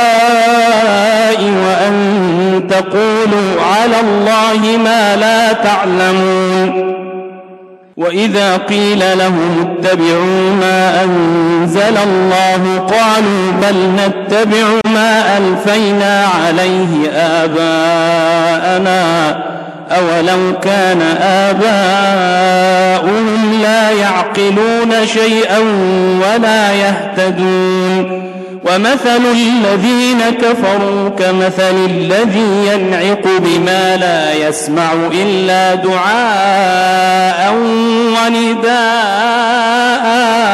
وأن تقولوا على الله ما لا تعلمون وإذا قيل لهم اتبعوا ما أنزل الله قالوا بل نتبع ما ألفينا عليه آباءنا أولو كان آباؤهم لا يعقلون شيئا ولا يهتدون ومثل الذين كفروا كمثل الذي ينعق بما لا يسمع إلا دعاء ونداء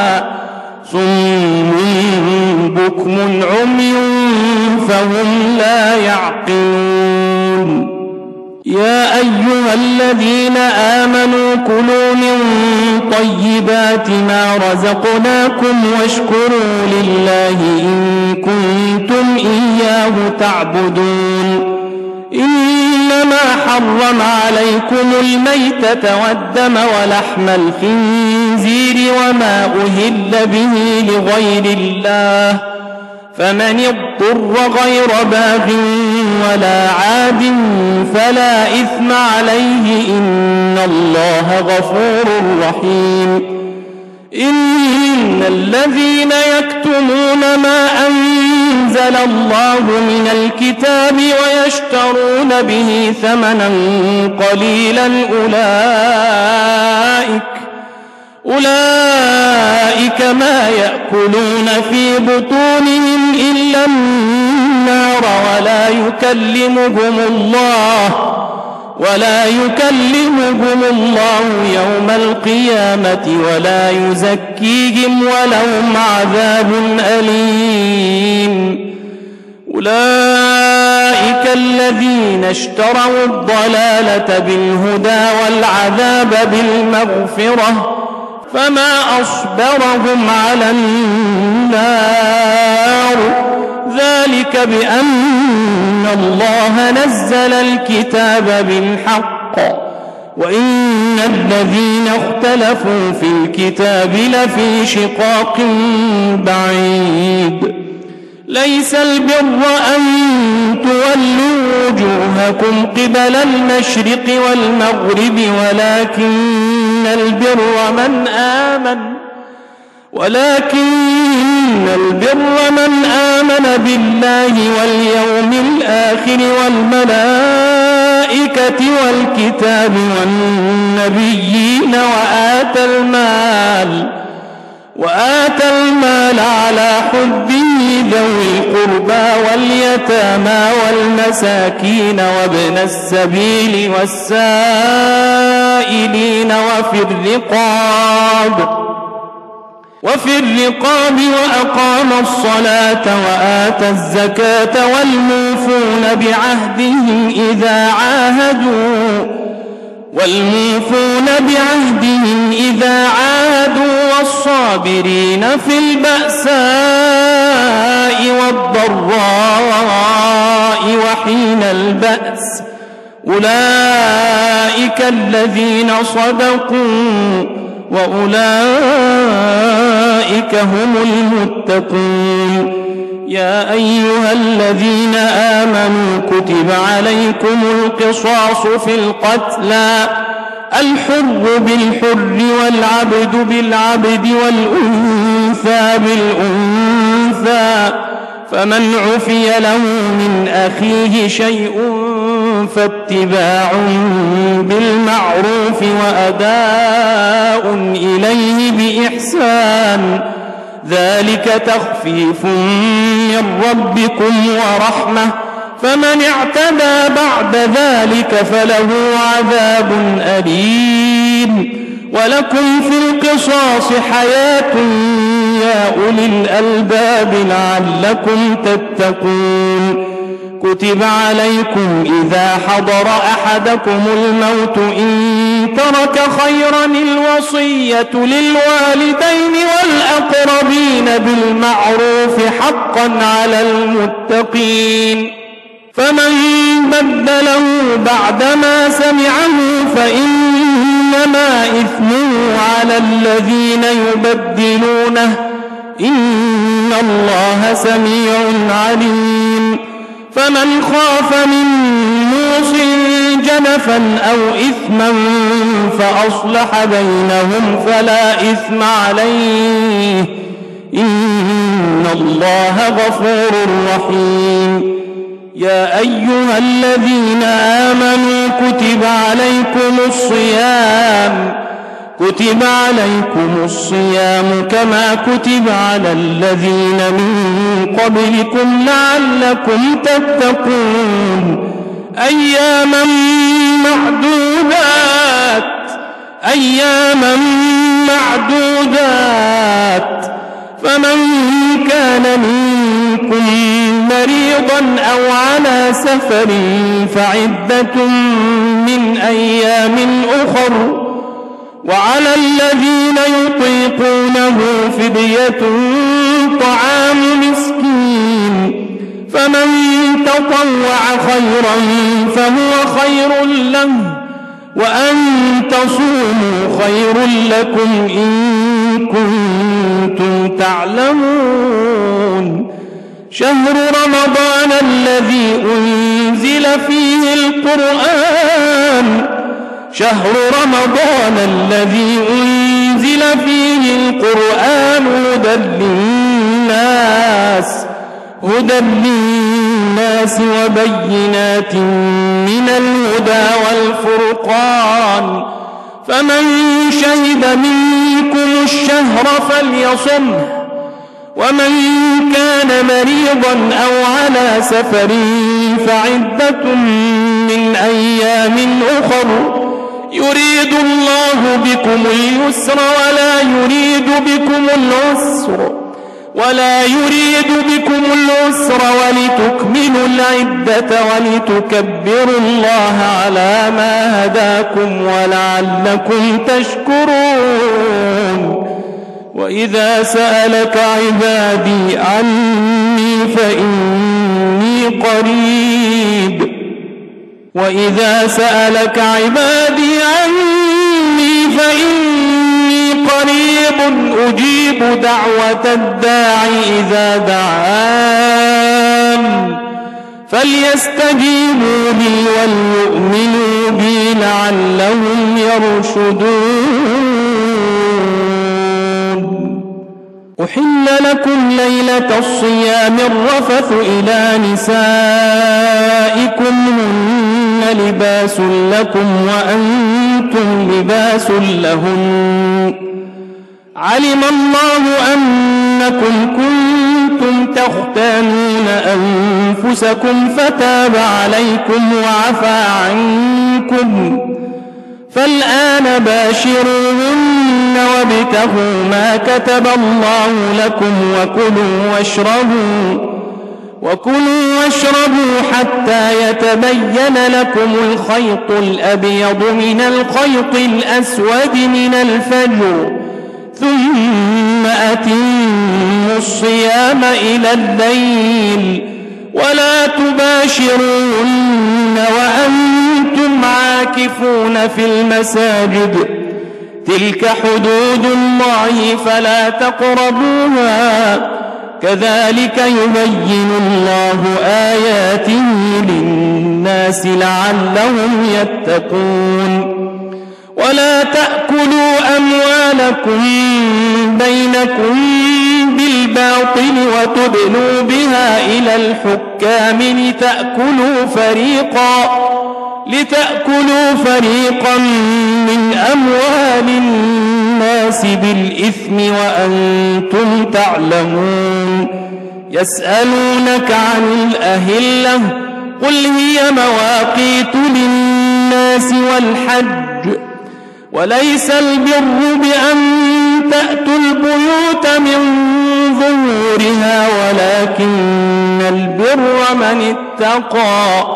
صم بكم عمي فهم لا يعقلون يا أيها الذين آمنوا كلوا من طيبات ما رزقناكم واشكروا لله إن كنتم إياه تعبدون إنما حرم عليكم الميتة والدم ولحم الخنزير وما أهل به لغير الله فمن اضطر غير باغ ولا عاد فلا إثم عليه إن الله غفور رحيم إن الذين يكتمون ما أنزل الله من الكتاب ويشترون به ثمنا قليلا أولئك أولئك ما يأكلون في بطونهم إلا النار ولا يكلمهم الله ولا يكلمهم الله يوم القيامة ولا يزكيهم ولهم عذاب أليم أولئك الذين اشتروا الضلالة بالهدى والعذاب بالمغفرة فما أصبرهم على النار ذلك بأن الله نزل الكتاب بالحق وإن الذين اختلفوا في الكتاب لفي شقاق بعيد ليس البر أن تولوا وجوهكم قبل المشرق والمغرب ولكن البر من آمن ولكن البر من آمن بالله واليوم الآخر والملائكة والكتاب والنبيين وآتى المال وآتى المال على حبه ذوي القربى واليتامى والمساكين وابن السبيل والسائلين وفي الرقاب وفي الرقاب وأقام الصلاة وآتى الزكاة والموفون بعهدهم إذا عاهدوا والموفون بعهدهم إذا عاهدوا والصابرين في البأساء والضراء وحين البأس أولئك الذين صدقوا وأولئك هم المتقون. يا أيها الذين آمنوا كتب عليكم القصاص في القتلى الحر بالحر والعبد بالعبد والأنثى بالأنثى فمن عفي له من أخيه شيء فاتباع بالمعروف وأداء إليه بإحسان ذلك تخفيف من ربكم ورحمة فمن اعتدى بعد ذلك فله عذاب أليم. ولكم في القصاص حياة يا أولي الألباب لعلكم تتقون. كتب عليكم إذا حضر أحدكم الموت إن ترك خيرا الوصية للوالدين والأقربين بالمعروف حقا على المتقين فمن بدله بعدما سمعه فإنما إثمه على الذين يبدلونه إن الله سميع عليم. فمن خاف من موص جنفا أو إثما فأصلح بينهم فلا إثم عليه إن الله غفور رحيم. يا أيها الذين آمنوا كتب عليكم الصيام كتب عليكم الصيام كما كتب على الذين من قبلكم لعلكم تتقون أياما معدودات أياما معدودات فمن كان منكم مريضا أو على سفر فعدة من أيام أخر وعلى الذين يطيقونه فدية طعام مسكين فمن تطوع خيرا فهو خير له وأن تصوموا خير لكم إن كنتم تعلمون. شهر رمضان الذي أنزل فيه القرآن شهر رمضان الذي أنزل فيه القرآن هدى للناس هدى للناس وبينات من الهدى والفرقان فمن شهد منكم الشهر فليصمه ومن كان مريضا أو على سفر فعدة من أيام أخر يريد الله بكم اليسر ولا يريد بكم العسر ولا يريد بكم العسر ولتكملوا العدة ولتكبروا الله على ما هداكم ولعلكم تشكرون. وإذا سألك عبادي عني فإني قريب وإذا سألك عبادي عني فإني قريب أجيب دعوة الداع إذا دعان فليستجيبوا لي وليؤمنوا بي لعلهم يرشدون. أحل لكم ليلة الصيام الرفث إلى نسائكم هن لباس لكم وأنتم لباس لهن علم الله أنكم كنتم تختانون أنفسكم فتاب عليكم وعفى عنكم فالآن باشروهن وابتغوا ما كتب الله لكم وكلوا واشربوا وكلوا واشربوا حتى يتبين لكم الخيط الأبيض من الخيط الأسود من الفجر ثم أتموا الصيام إلى الليل ولا تباشرون وأنتم عاكفون في المساجد تلك حدود الله فلا تقربوها كذلك يبين الله آياته للناس لعلهم يتقون ولا تأكلوا أموالكم بينكم بالباطل وتدلوا بها إلى الحكام لتأكلوا فريقا لتأكلوا فريقا من أموال الناس بالإثم وأنتم تعلمون يسألونك عن الأهلة قل هي مواقيت للناس والحج وليس البر بأن تأتوا البيوت من ظهورها ولكن البر من اتقى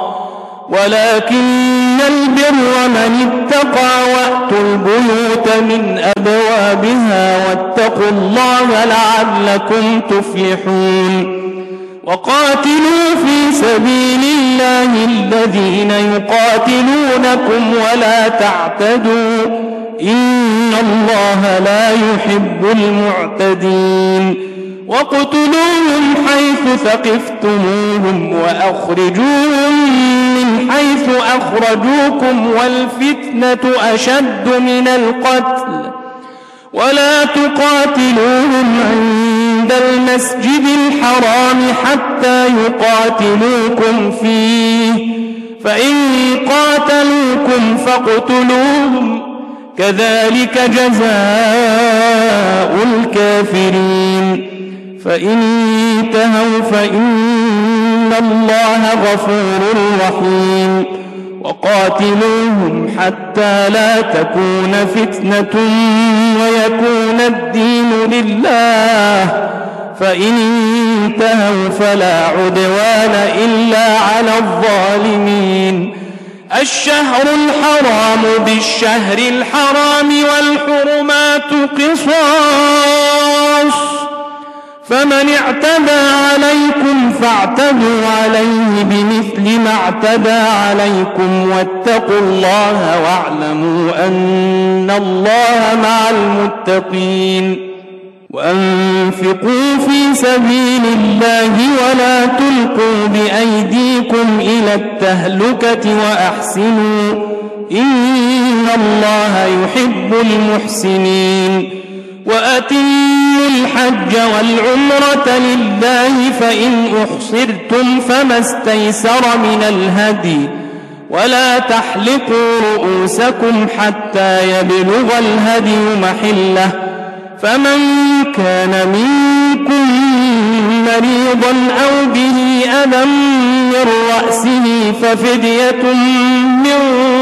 ولكن البر من اتقى وأتوا البيوت من أبوابها واتقوا الله لعلكم تفلحون وقاتلوا في سبيل الله الذين يقاتلونكم ولا تعتدوا إن الله لا يحب المعتدين واقتلوهم حيث ثقفتموهم وأخرجوهم من حيث أخرجوكم والفتنة أشد من القتل ولا تقاتلوهم عند المسجد الحرام حتى يقاتلوكم فيه فإن قاتلوكم فاقتلوهم كذلك جزاء الكافرين فإن انتهوا فإن الله غفور رحيم وقاتلوهم حتى لا تكون فتنة ويكون الدين لله فإن انتهوا فلا عدوان إلا على الظالمين الشهر الحرام بالشهر الحرام والحرمات قصاص فمن اعتدى عليكم فاعتدوا عليه بمثل ما اعتدى عليكم واتقوا الله واعلموا أن الله مع المتقين وأنفقوا في سبيل الله ولا تلقوا بأيديكم إلى التهلكة وأحسنوا إن الله يحب المحسنين وأتموا الحج والعمرة لله فإن أحصرتم فما استيسر من الهدي ولا تحلقوا رؤوسكم حتى يبلغ الهدي محله فمن كان منكم مريضا أو به أذى من رأسه ففدية من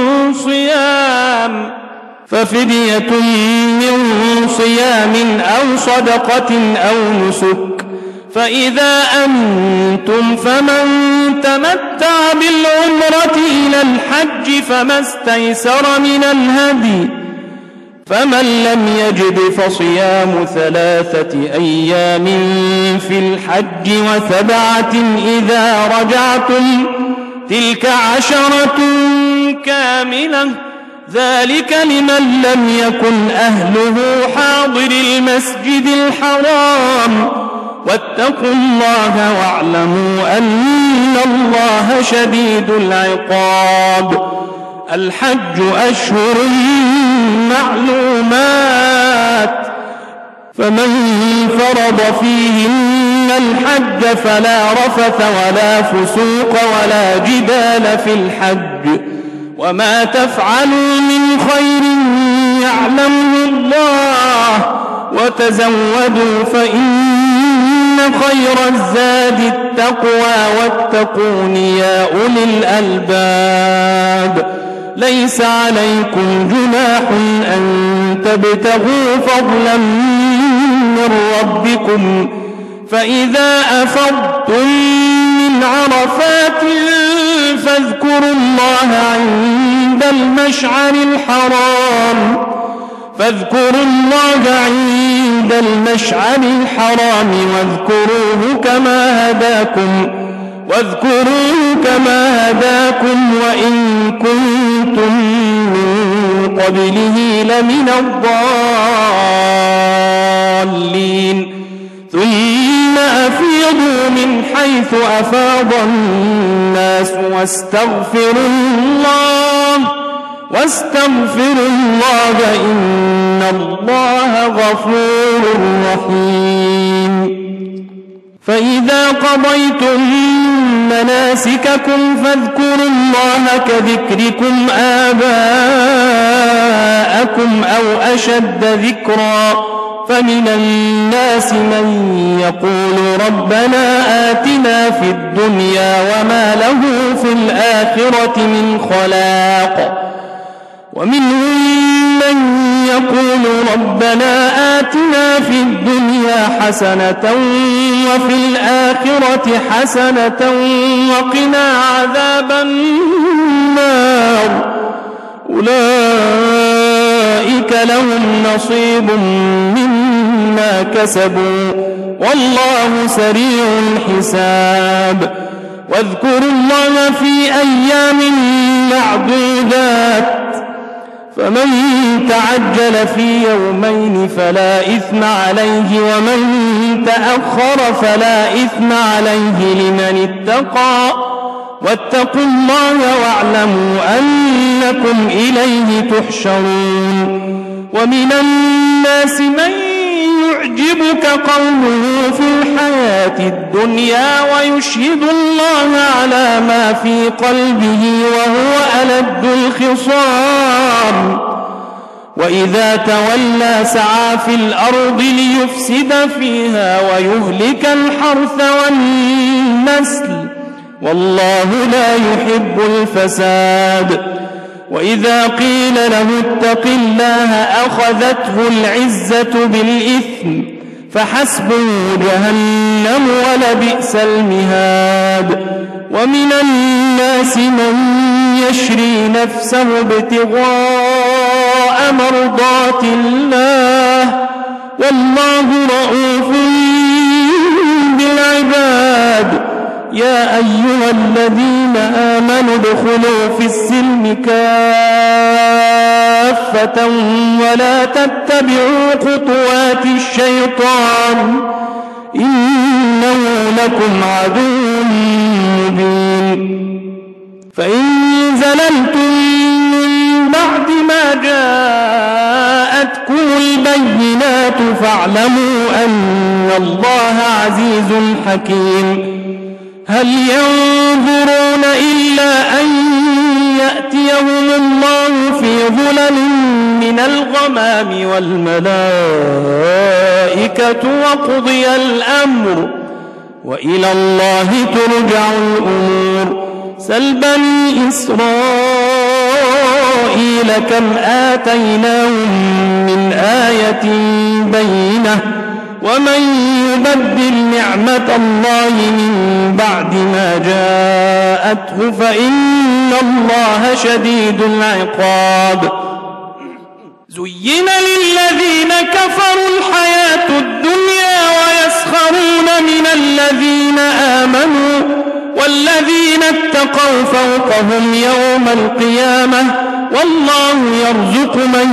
صيام ففدية من صيام أو صدقة أو نسك فإذا أنتم فمن تمتع بالعمرة إلى الحج فما استيسر من الهدي فمن لم يجد فصيام ثلاثة أيام في الحج وسبعة إذا رجعتم تلك عشرة كاملة ذلك لمن لم يكن أهله حاضر المسجد الحرام واتقوا الله واعلموا أن الله شديد العقاب الحج أشهر معلومات فمن فرض فيهن الحج فلا رفث ولا فسوق ولا جدال في الحج وما تفعلوا من خير يعلمه الله وتزودوا فإن خير الزاد التقوى واتقون يا أولي الألباب ليس عليكم جناح أن تبتغوا فضلا من ربكم فإذا أفضتم عرفات فاذكروا الله عند المشعر الحرام فاذكروا الله عند المشعر الحرام واذكروه كما هداكم واذكروه كما هداكم وإن كنتم من قبله لمن الضالين ثم أفيضوا من حيث أفاض الناس واستغفروا الله واستغفروا الله إن الله غفور رحيم فإذا قضيتم مناسككم فاذكروا الله كذكركم آباءكم أو أشد ذكرا فمن الناس من يقول ربنا آتنا في الدنيا وما له في الآخرة من خلاق ومنهم من يقول ربنا آتنا في الدنيا حسنة وفي الآخرة حسنة وقنا عذاب النار أولئك لهم نصيب مما كسبوا والله سريع الحساب واذكروا الله في أيام معدودات فمن تعجل في يومين فلا إثم عليه ومن تأخر فلا إثم عليه لمن اتقى واتقوا الله واعلموا أنكم إليه تحشرون ومن الناس من يعجبك قوله في الحياة الدنيا ويشهد الله على ما في قلبه وهو ألد الخصام وإذا تولى سعى في الأرض ليفسد فيها ويهلك الحرث والنسل والله لا يحب الفساد وإذا قيل له اتق الله أخذته العزة بالإثم فحسبه جهنم ولبئس المهاد ومن الناس من يشري نفسه ابتغاء مرضات الله والله رؤوف بالعباد يا أيها الذين آمنوا ادخلوا في السلم كافة ولا تتبعوا خطوات الشيطان إنه لكم عدو مبين فإن زللتم من بعد ما جاءتكم البينات فاعلموا أن الله عزيز حكيم هل ينظرون إلا أن يأتيهم الله في ظلل من الغمام والملائكة وقضي الأمر وإلى الله ترجع الأمور سل بني إسرائيل كم آتيناهم من آية بينة ومن يبدل نعمة الله من بعد ما جاءته فإن الله شديد العقاب زين للذين كفروا الحياة الدنيا ويسخرون من الذين آمنوا والذين اتقوا فوقهم يوم القيامة والله يرزق من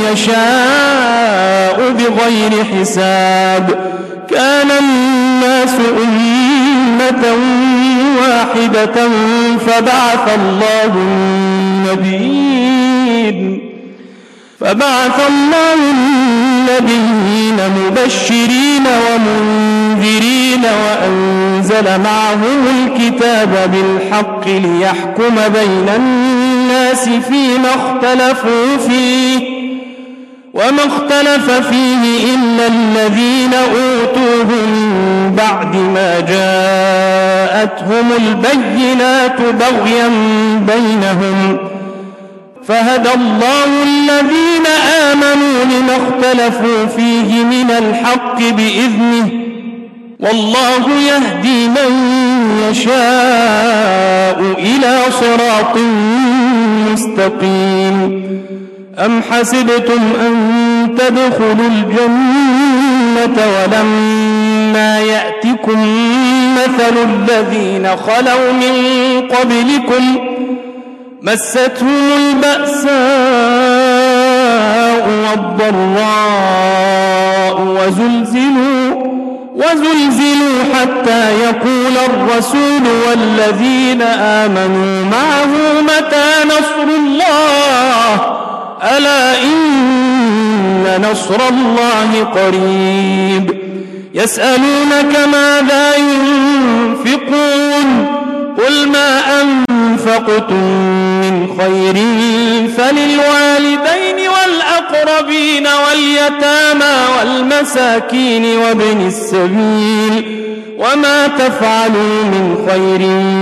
يشاء بغير حساب كان الناس أمة واحدة فبعث الله النبيين فبعث الله النبيين مبشرين ومنذرين وأنزل معهم الكتاب بالحق ليحكم بين الناس فيما اختلفوا فيه وما اختلف فيه إلا الذين أوتوه من بعد ما جاءتهم البينات بغيا بينهم فهدى الله الذين آمنوا لما اختلفوا فيه من الحق بإذنه والله يهدي من يشاء إلى صراط مستقيم. أم حسبتم أن تدخلوا الجنة ولما يأتكم مثل الذين خلوا من قبلكم مستهم البأساء والضراء وزلزلوا وزلزلوا حتى يقول الرسول والذين آمنوا معه متى نصر الله ألا إن نصر الله قريب. يسألونك ماذا ينفقون قل ما أنفقتم من خير فللوالدين والأقربين واليتامى والمساكين وابن السبيل وما تفعلوا من خير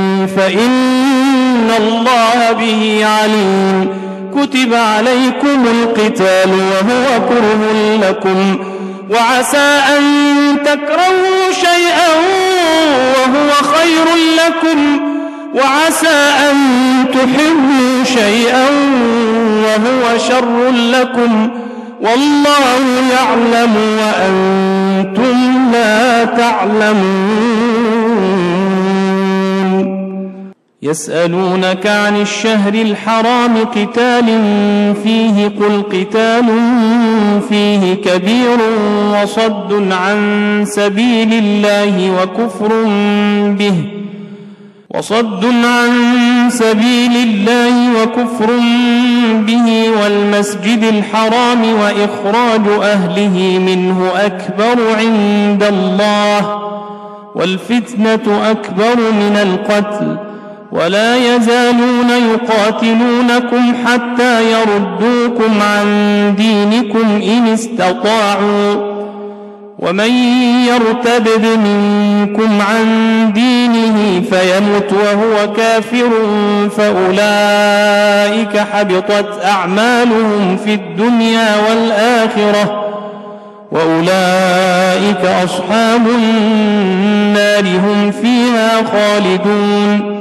فإن الله به عليم. كتب عليكم القتال وهو كره لكم وعسى أن تكرهوا شيئا وهو خير لكم وعسى أن تحبوا شيئا وهو شر لكم والله يعلم وأنتم لا تعلمون. يسألونك عن الشهر الحرام قتال فيه قل قتال فيه كبير وصد عن سبيل الله وكفر به وصد عن سبيل الله وكفر به والمسجد الحرام وإخراج أهله منه أكبر عند الله والفتنة أكبر من القتل ولا يزالون يقاتلونكم حتى يردوكم عن دينكم إن استطاعوا ومن يرتد منكم عن دينه فيمت وهو كافر فأولئك حبطت أعمالهم في الدنيا والآخرة وأولئك أصحاب النار هم فيها خالدون.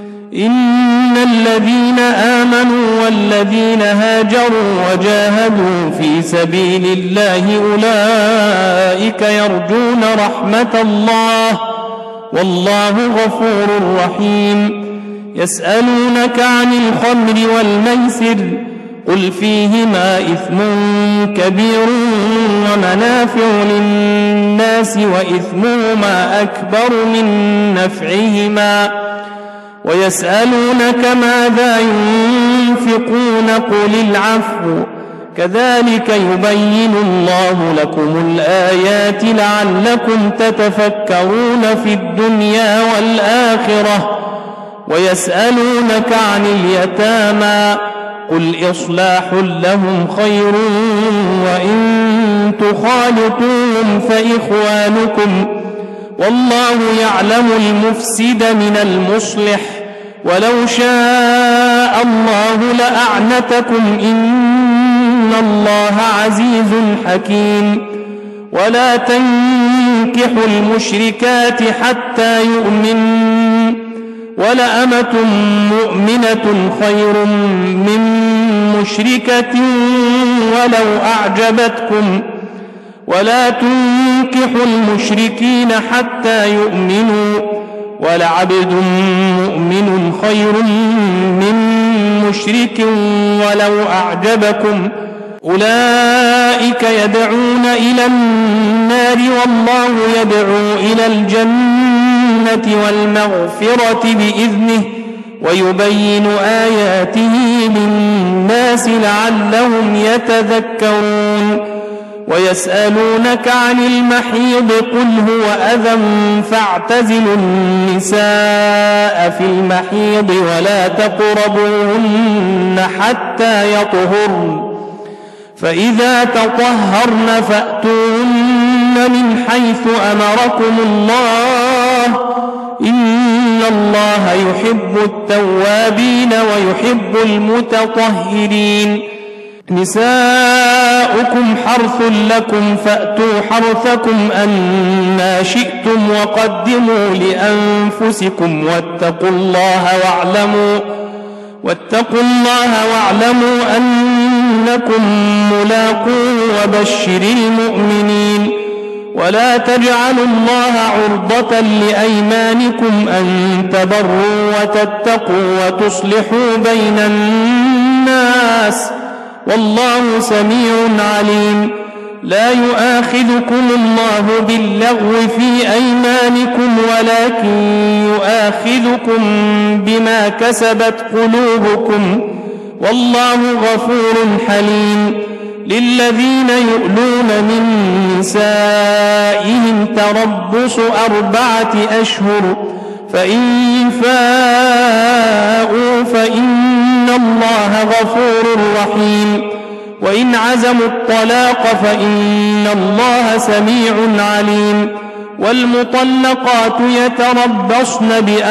إن الذين آمنوا والذين هاجروا وجاهدوا في سبيل الله أولئك يرجون رحمة الله والله غفور رحيم. يسألونك عن الخمر والميسر قل فيهما إثم كبير ومنافع للناس وإثمهما أكبر من نفعهما ويسألونك ماذا ينفقون قل العفو كذلك يبين الله لكم الآيات لعلكم تتفكرون في الدنيا والآخرة. ويسألونك عن اليتامى قل إصلاح لهم خير وإن تخالطوهم فإخوانكم والله يعلم المفسد من المصلح ولو شاء الله لأعنتكم إن الله عزيز حكيم. ولا تنكحوا المشركات حتى يؤمنوا ولأمة مؤمنة خير من مشركة ولو أعجبتكم ولا تنكحوا المشركين حتى يؤمنوا ولعبد مؤمن خير من مشرك ولو أعجبكم أولئك يدعون إلى النار والله يدعو إلى الجنة والمغفرة بإذنه ويبين آياته للناس لعلهم يتذكرون. ويسألونك عن المحيض قل هو أذى فاعتزلوا النساء في المحيض ولا تقربوهن حتى يطهرن فإذا تطهرن فأتوهن من حيث أمركم الله إن الله يحب التوابين ويحب المتطهرين. نساؤكم حرث لكم فأتوا حرثكم أنى شئتم وقدموا لأنفسكم واتقوا الله واعلموا واتقوا الله واعلموا أنكم ملاقوه وبشر المؤمنين. ولا تجعلوا الله عرضة لأيمانكم أن تبروا وتتقوا وتصلحوا بين الناس والله سميع عليم. لا يؤاخذكم الله باللغو في أيمانكم ولكن يؤاخذكم بما كسبت قلوبكم والله غفور حليم. للذين يؤلون من نسائهم تربص أربعة أشهر فإن فاءوا فإن الله غفور رحيم. وإن عزموا الطلاق فإن الله سميع عليم. والمطلقات يتربصن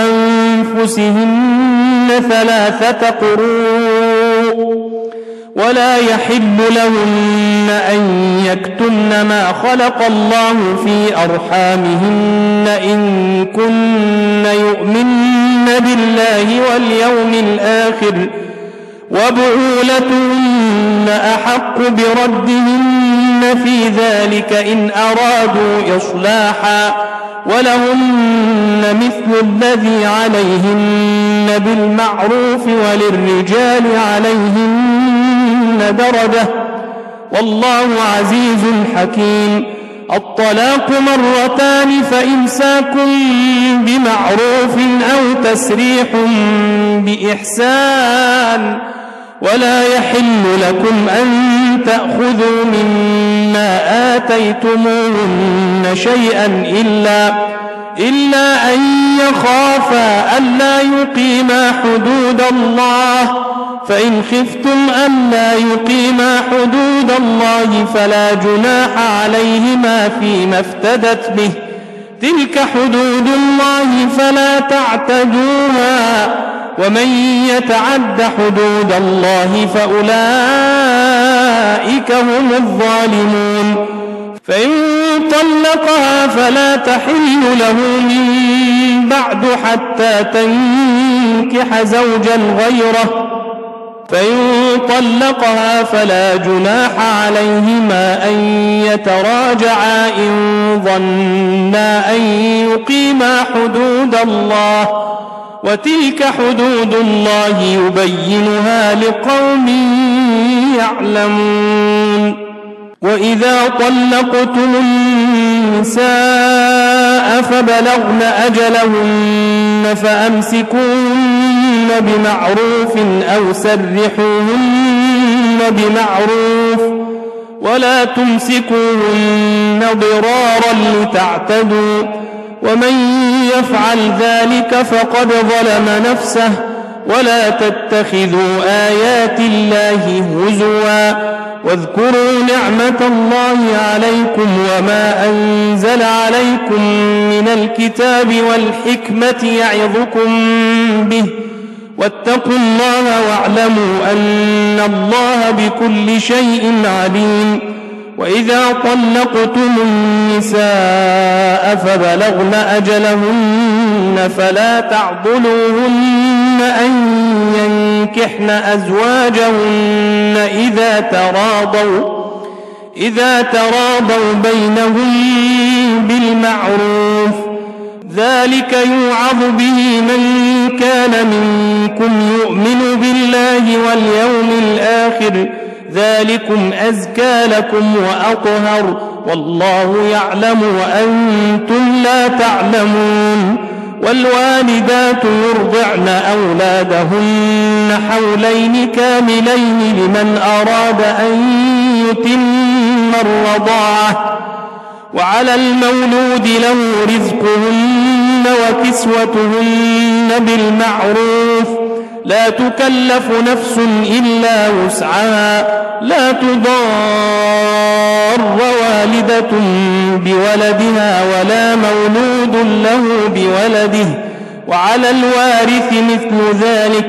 بأنفسهن ثلاثة قروء ولا يحل لهن أن يكتمن ما خلق الله في أرحامهن إن كن يؤمن بالله واليوم الآخر وبعولتهن أحق بردهن في ذلك إن أرادوا إصلاحا ولهن مثل الذي عليهن بالمعروف وللرجال عليهن درجة والله عزيز حكيم. الطلاق مرتان فإمساك بمعروف أو تسريح بإحسان ولا يحل لكم أن تأخذوا مما آتيتموهن شيئا إلا إلا أن يخافا ألا يقيما حدود الله فإن خفتم ألا يقيما حدود الله فلا جناح عليهما فيما افتدت به تلك حدود الله فلا تعتدوها ومن يتعد حدود الله فأولئك هم الظالمون. فإن طلقها فلا تحل له من بعد حتى تنكح زوجا غيره فإن طلقها فلا جناح عليهما أن يتراجعا إن ظنا أن يقيما حدود الله وتلك حدود الله يبينها لقوم يعلمون. وإذا طلقتم النساء فبلغن أجلهن فأمسكوهن بمعروف أو سرحوهن بمعروف ولا تمسكوهن ضرارا لتعتدوا ومن يفعل ذلك فقد ظلم نفسه ولا تتخذوا آيات الله هزوا واذكروا نعمة الله عليكم وما أنزل عليكم من الكتاب والحكمة يعظكم به واتقوا الله واعلموا أن الله بكل شيء عليم. وإذا طلقتم النساء فبلغن أجلهن فلا تعضلوهن أن ينكحن أزواجهن إذا تراضوا إذا تراضوا بينهم بالمعروف ذلك يوعظ به من كان منكم يؤمن بالله واليوم الآخر ذلكم أزكى لكم وأطهر والله يعلم وأنتم لا تعلمون. والوالدات يرضعن أولادهن حولين كاملين لمن أراد أن يتم الرضاعة وعلى المولود له رزقهن وكسوتهن بالمعروف لا تكلف نفس إلا وسعها لا تضار والدة بولدها ولا مولود له بولده وعلى الوارث مثل ذلك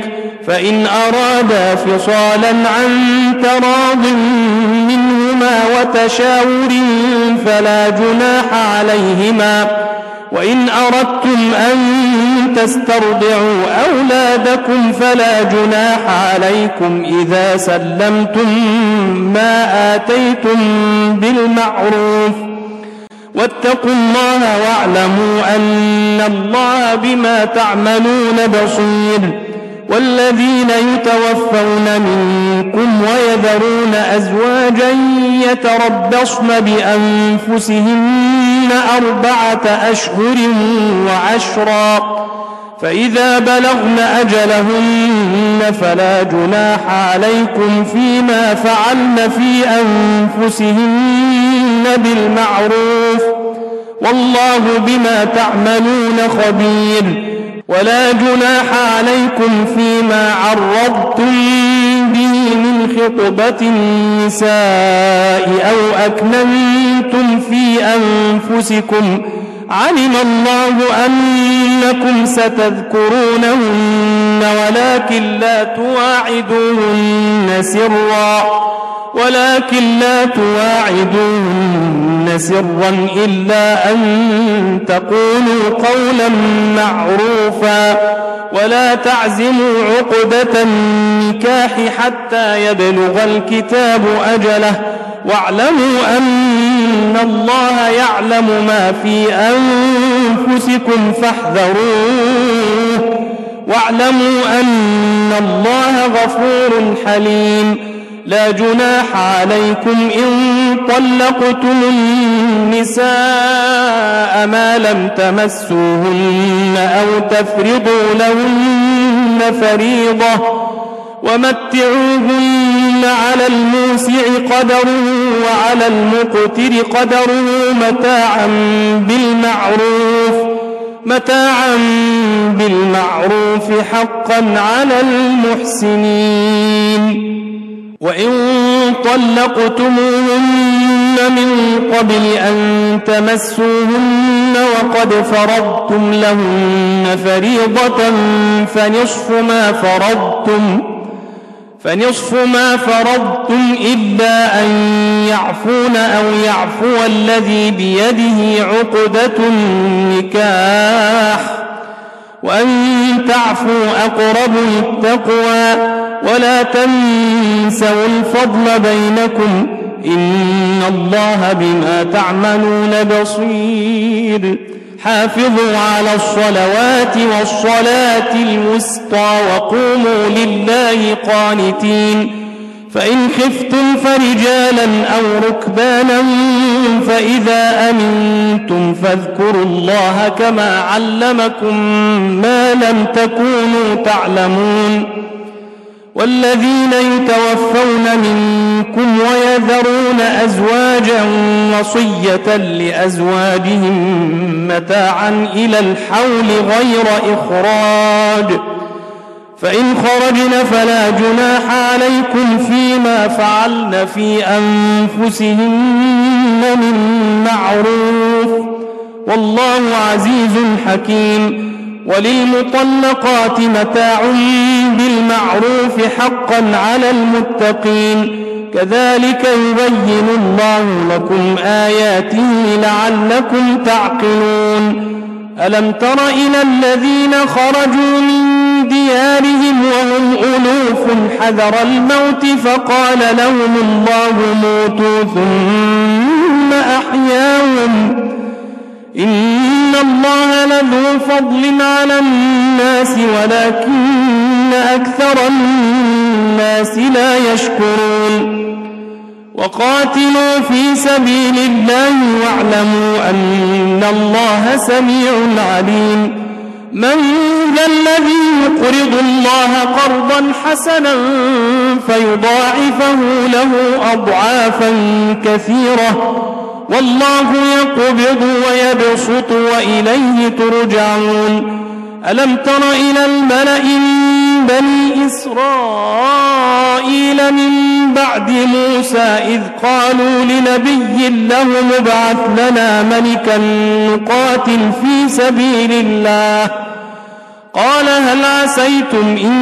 فإن أرادا فصالا عن تراض منهما وتشاور فلا جناح عليهما وإن أردتم أن تسترضعوا أولادكم فلا جناح عليكم إذا سلمتم ما آتيتم بالمعروف واتقوا الله واعلموا أن الله بما تعملون بصير. والذين يتوفون منكم ويذرون أزواجا يتربصن بأنفسهن أربعة أشهر وعشرا فإذا بلغن أجلهن فلا جناح عليكم فيما فعلن في أنفسهن بالمعروف والله بما تعملون خبير. ولا جناح عليكم فيما عرضتم به من خطبة النساء أو أكننتم في أنفسكم علم الله أنكم ستذكرونهن ولكن لا تواعدوهن سرا ولكن لا تواعدوهن سرا إلا أن تقولوا قولا معروفا ولا تعزموا عقدة النكاح حتى يبلغ الكتاب أجله واعلموا أن الله يعلم ما في أنفسكم فاحذروه واعلموا أن الله غفور حليم. لا جناح عليكم إن طلقتم النساء ما لم تمسوهن أو تفرضوا لهن فريضة ومتعوهن على الموسع قدره وعلى المقتر قدره متاعا بالمعروف متاعا بالمعروف حقا على المحسنين. وإن طلقتموهن من قبل أن تمسوهن وقد فرضتم لهن فريضة فنصف ما فرضتم فنصف ما فرضتم إلا أن يعفون أو يعفو الذي بيده عقدة النكاح وأن تعفوا أقرب للتقوى ولا تنسوا الفضل بينكم إن الله بما تعملون بصير. حافظوا على الصلوات والصلاة الوسطى وقوموا لله قانتين. فإن خفتم فرجالا أو ركبانا فإذا أمنتم فاذكروا الله كما علمكم ما لم تكونوا تعلمون. والذين يتوفون منكم ويذرون أزواجا وصية لأزواجهم متاعا إلى الحول غير إخراج فإن خرجن فلا جناح عليكم فيما فعلن في أنفسهن من معروف والله عزيز حكيم. وللمطلقات متاع بالمعروف حقا على المتقين كذلك يبين الله لكم آياته لعلكم تعقلون. ألم تر إلى الذين خرجوا من ديارهم وهم ألوف حذر الموت فقال لهم الله موتوا ثم أحياهم إن الله لذو فضل على الناس ولكن أكثر الناس لا يشكرون. وقاتلوا في سبيل الله واعلموا أن الله سميع عليم. من ذا الذي يقرض الله قرضا حسنا فيضاعفه له أضعافا كثيرة والله يقبض ويبسط وإليه ترجعون. ألم تر إلى الملأ من بني إسرائيل من بعد موسى إذ قالوا لنبي لهم ابعث لنا ملكا نقاتل في سبيل الله قال هل عسيتم إن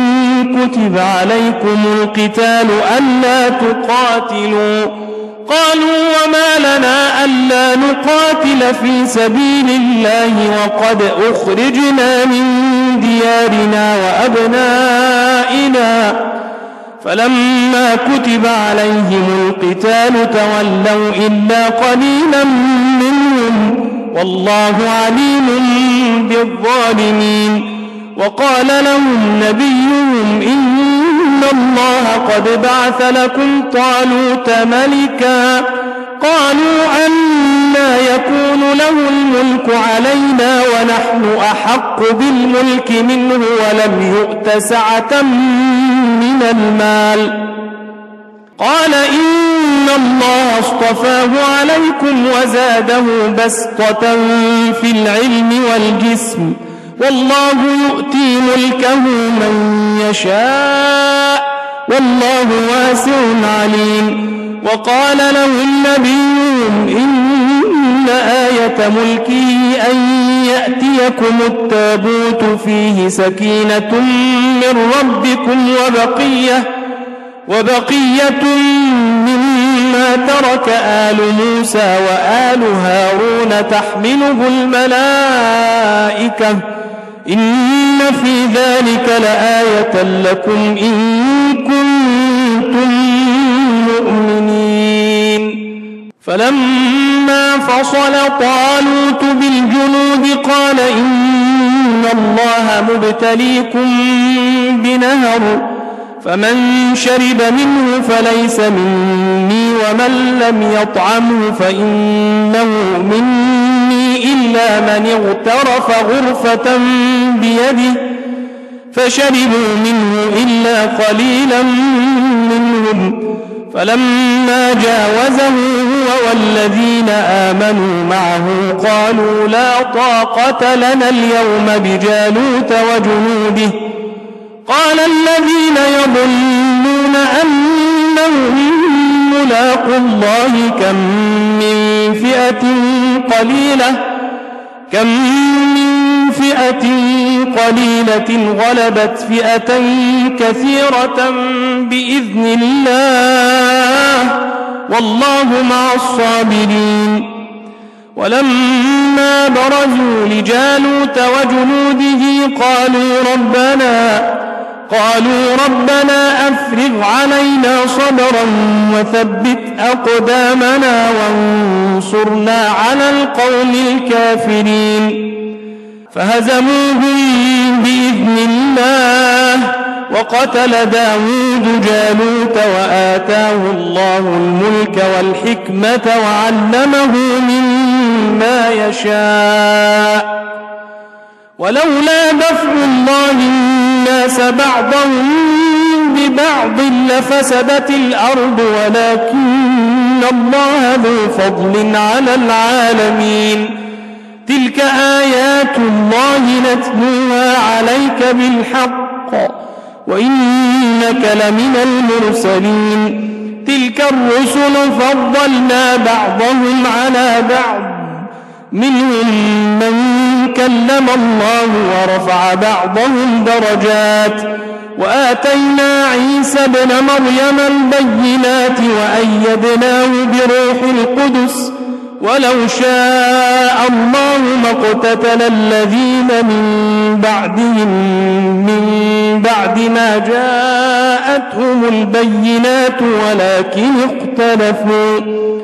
كتب عليكم القتال ألا تقاتلوا قالوا وما لنا ألا نقاتل في سبيل الله وقد أخرجنا من ديارنا وأبنائنا فلما كتب عليهم القتال تولوا إلا قليلا منهم والله عليم بالظالمين وقال لهم نبيهم إن الله قد بعث لكم طالوت ملكا قالوا أنى يكون له الملك علينا ونحن أحق بالملك منه ولم يؤت سعة من المال قال إن الله اصطفاه عليكم وزاده بسطة في العلم والجسم والله يؤتي ملكه من يشاء والله واسع عليم وقال لهم نبيهم إن آية ملكه أن يأتيكم التابوت فيه سكينة من ربكم وبقية وبقية مما ترك آل موسى وآل هارون تحمله الملائكة إن في ذلك لآية لكم إن كنتم مؤمنين فلما فصل طالوت بالجنود قال إن الله مبتليكم بنهر فمن شرب منه فليس مني ومن لم يطعمه فإنه مني إلا من اغترف غرفة بيده فشربوا منه إلا قليلا منهم فلما جاوزه هو والذين آمنوا معه قالوا لا طاقة لنا اليوم بجالوت وجنوده قال الذين يظنون أنهم ملاقوا الله كم من فئة قليلة كم من فئة قليلة غلبت فئة كثيرة بإذن الله والله مع الصابرين ولما برزوا لجالوت وجنوده قالوا ربنا قالوا ربنا أفرغ علينا صبرا وثبت أقدامنا وانصرنا على القوم الكافرين فهزموهم بإذن الله وقتل داود جالوت وآتاه الله الملك والحكمة وعلمه مما يشاء ولولا دفع الله الناس بعضهم ببعض لفسدت الأرض ولكن الله ذو فضل على العالمين تلك آيات الله نتلوها عليك بالحق وإنك لمن المرسلين تلك الرسل فضلنا بعضهم على بعض منهم من كلم الله ورفع بعضهم درجات وآتينا عيسى ابن مريم البينات وأيدناه بروح القدس ولو شاء الله ما اقتتل الذين من بعدهم من بعد ما جاءتهم البينات ولكن اختلفوا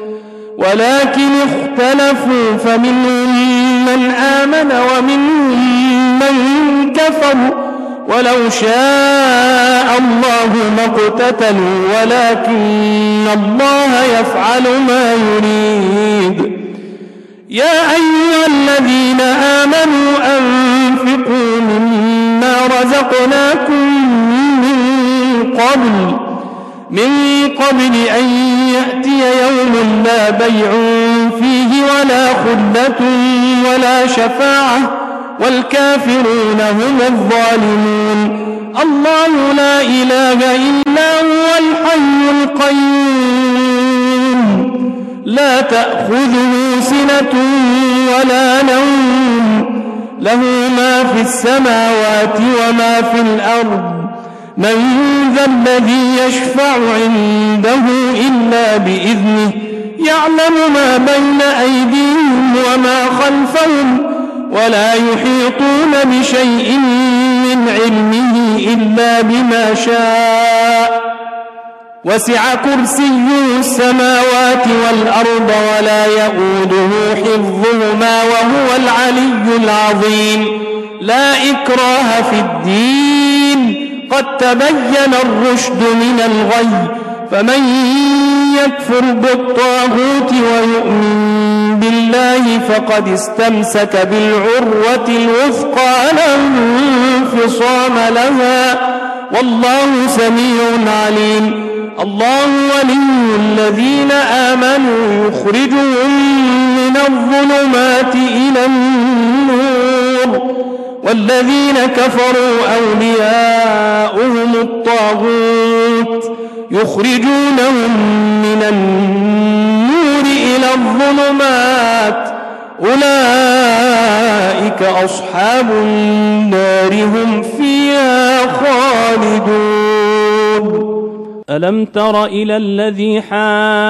ولكن اختلفوا فمنهم من آمن ومنهم من كفر ولو شاء الله ما اقتتلوا ولكن الله يفعل ما يريد يا أيها الذين آمنوا أنفقوا مما رزقناكم من قبل من قبل أن يأتي يوم لا بيع فيه ولا خلة ولا شفاعة والكافرون هم الظالمون الله لا إله إلا هو الحي القيوم لا تأخذه سنة ولا نوم له ما في السماوات وما في الأرض من ذا الذي يشفع عنده إلا بإذنه يعلم ما بين أيديهم وما خلفهم ولا يحيطون بشيء من علمه إلا بما شاء وسع كرسيه السماوات والأرض ولا يؤوده حفظهما وهو العلي العظيم. لا إكراه في الدين قد تبين الرشد من الغي فمن يكفر بالطاغوت ويؤمن بالله فقد استمسك بالعروة الوثقى لا انفصام لها والله سميع عليم. الله ولي الذين آمنوا يخرجهم من الظلمات إلى النور والذين كفروا أولياؤهم الطاغوت يخرجونهم من النور إلى الظلمات أولئك أصحاب النار هم فيها خالدون. ألم تر إلى الذي حاج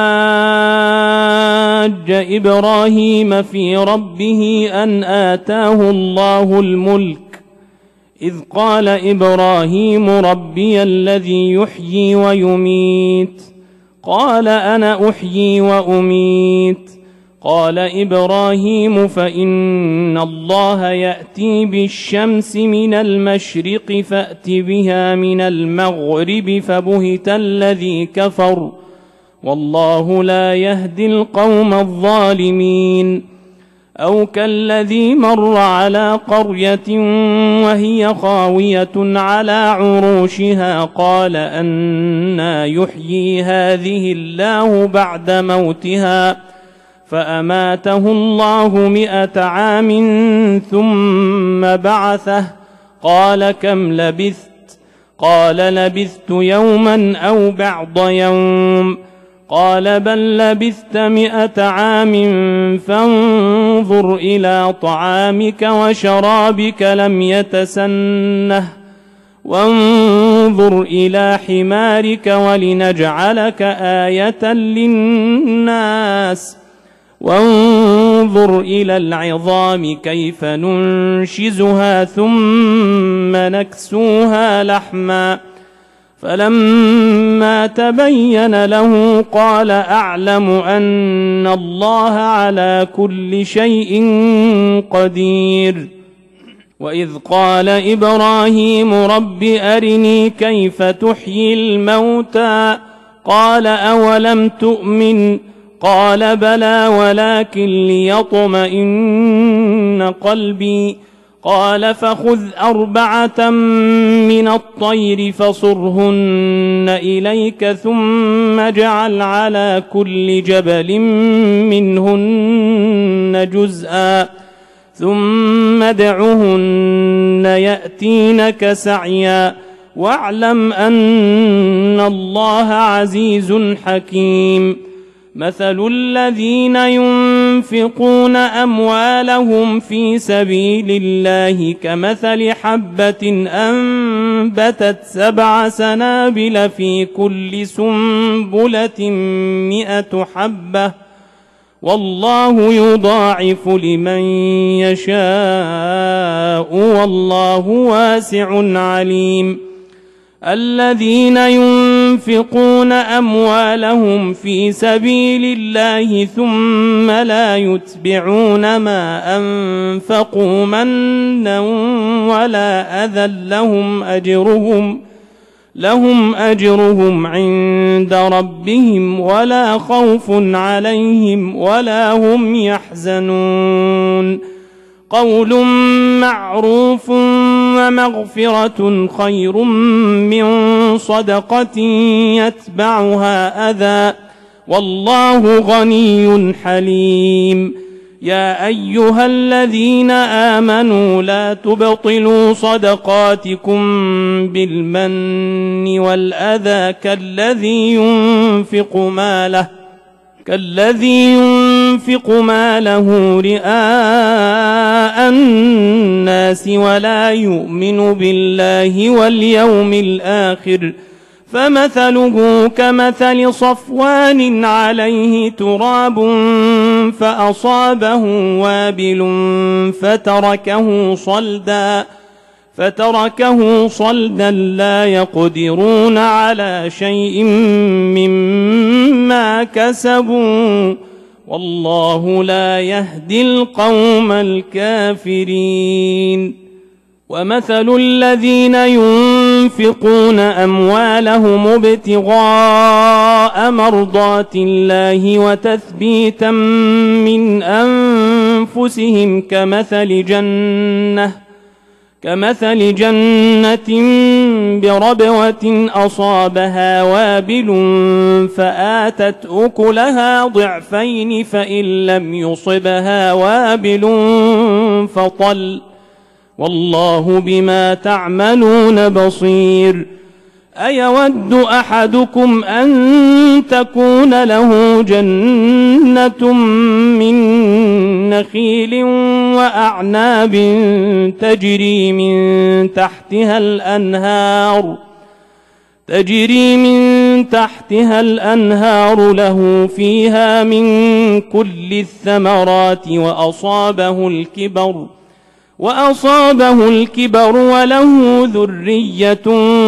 إبراهيم في ربه أن آتاه الله الملك إذ قال إبراهيم ربي الذي يحيي ويميت قال أنا أحيي وأميت قال إبراهيم فإن الله يأتي بالشمس من المشرق فأت بها من المغرب فبهت الذي كفر والله لا يهدي القوم الظالمين. أو كالذي مر على قرية وهي خاوية على عروشها قال أنى يحيي هذه الله بعد موتها فأماته الله مئة عام ثم بعثه قال كم لبثت قال لبثت يوما أو بعض يوم قال بل لبثت مئة عام فانظر إلى طعامك وشرابك لم يتسنه وانظر إلى حمارك ولنجعلك آية للناس وانظر إلى العظام كيف ننشزها ثم نكسوها لحما فلما تبين له قال أعلم أن الله على كل شيء قدير. وإذ قال إبراهيم رب أرني كيف تحيي الموتى قال أولم تؤمن قال بلى ولكن ليطمئن قلبي قال فخذ أربعة من الطير فصرهن إليك ثم اجعل على كل جبل منهن جزءا ثم ادعهن يأتينك سعيا واعلم أن الله عزيز حكيم. مثل الذين ينفقون أموالهم في سبيل الله كمثل حبة أنبتت سبع سنابل في كل سنبلة مئة حبة والله يضاعف لمن يشاء والله واسع عليم. الذين ينفقون أموالهم في سبيل الله ثم لا يتبعون ما أنفقوا منا ولا أذى لهم أجرهم لهم أجرهم عند ربهم ولا خوف عليهم ولا هم يحزنون. قول معروف ومغفرة خير من صدقة يتبعها أذى والله غني حليم. يا أيها الذين آمنوا لا تبطلوا صدقاتكم بالمن والأذى كالذي ينفق ماله كالذي ينفق ينفق ماله رئاء الناس ولا يؤمن بالله واليوم الآخر فمثله كمثل صفوان عليه تراب فأصابه وابل فتركه صلدا فتركه صلدا لا يقدرون على شيء مما كسبوا والله لا يهدي القوم الكافرين. ومثل الذين ينفقون أموالهم ابتغاء مرضات الله وتثبيتا من أنفسهم كمثل جنة كمثل جنة بربوة أصابها وابل فآتت أكلها ضعفين فإن لم يصبها وابل فطل والله بما تعملون بصير. أيود أحدكم أن تكون له جنة من نخيل وأعناب تجري من تحتها الأنهار تجري من تحتها الأنهار له فيها من كل الثمرات وأصابه الكبر وأصابه الكبر وله ذرية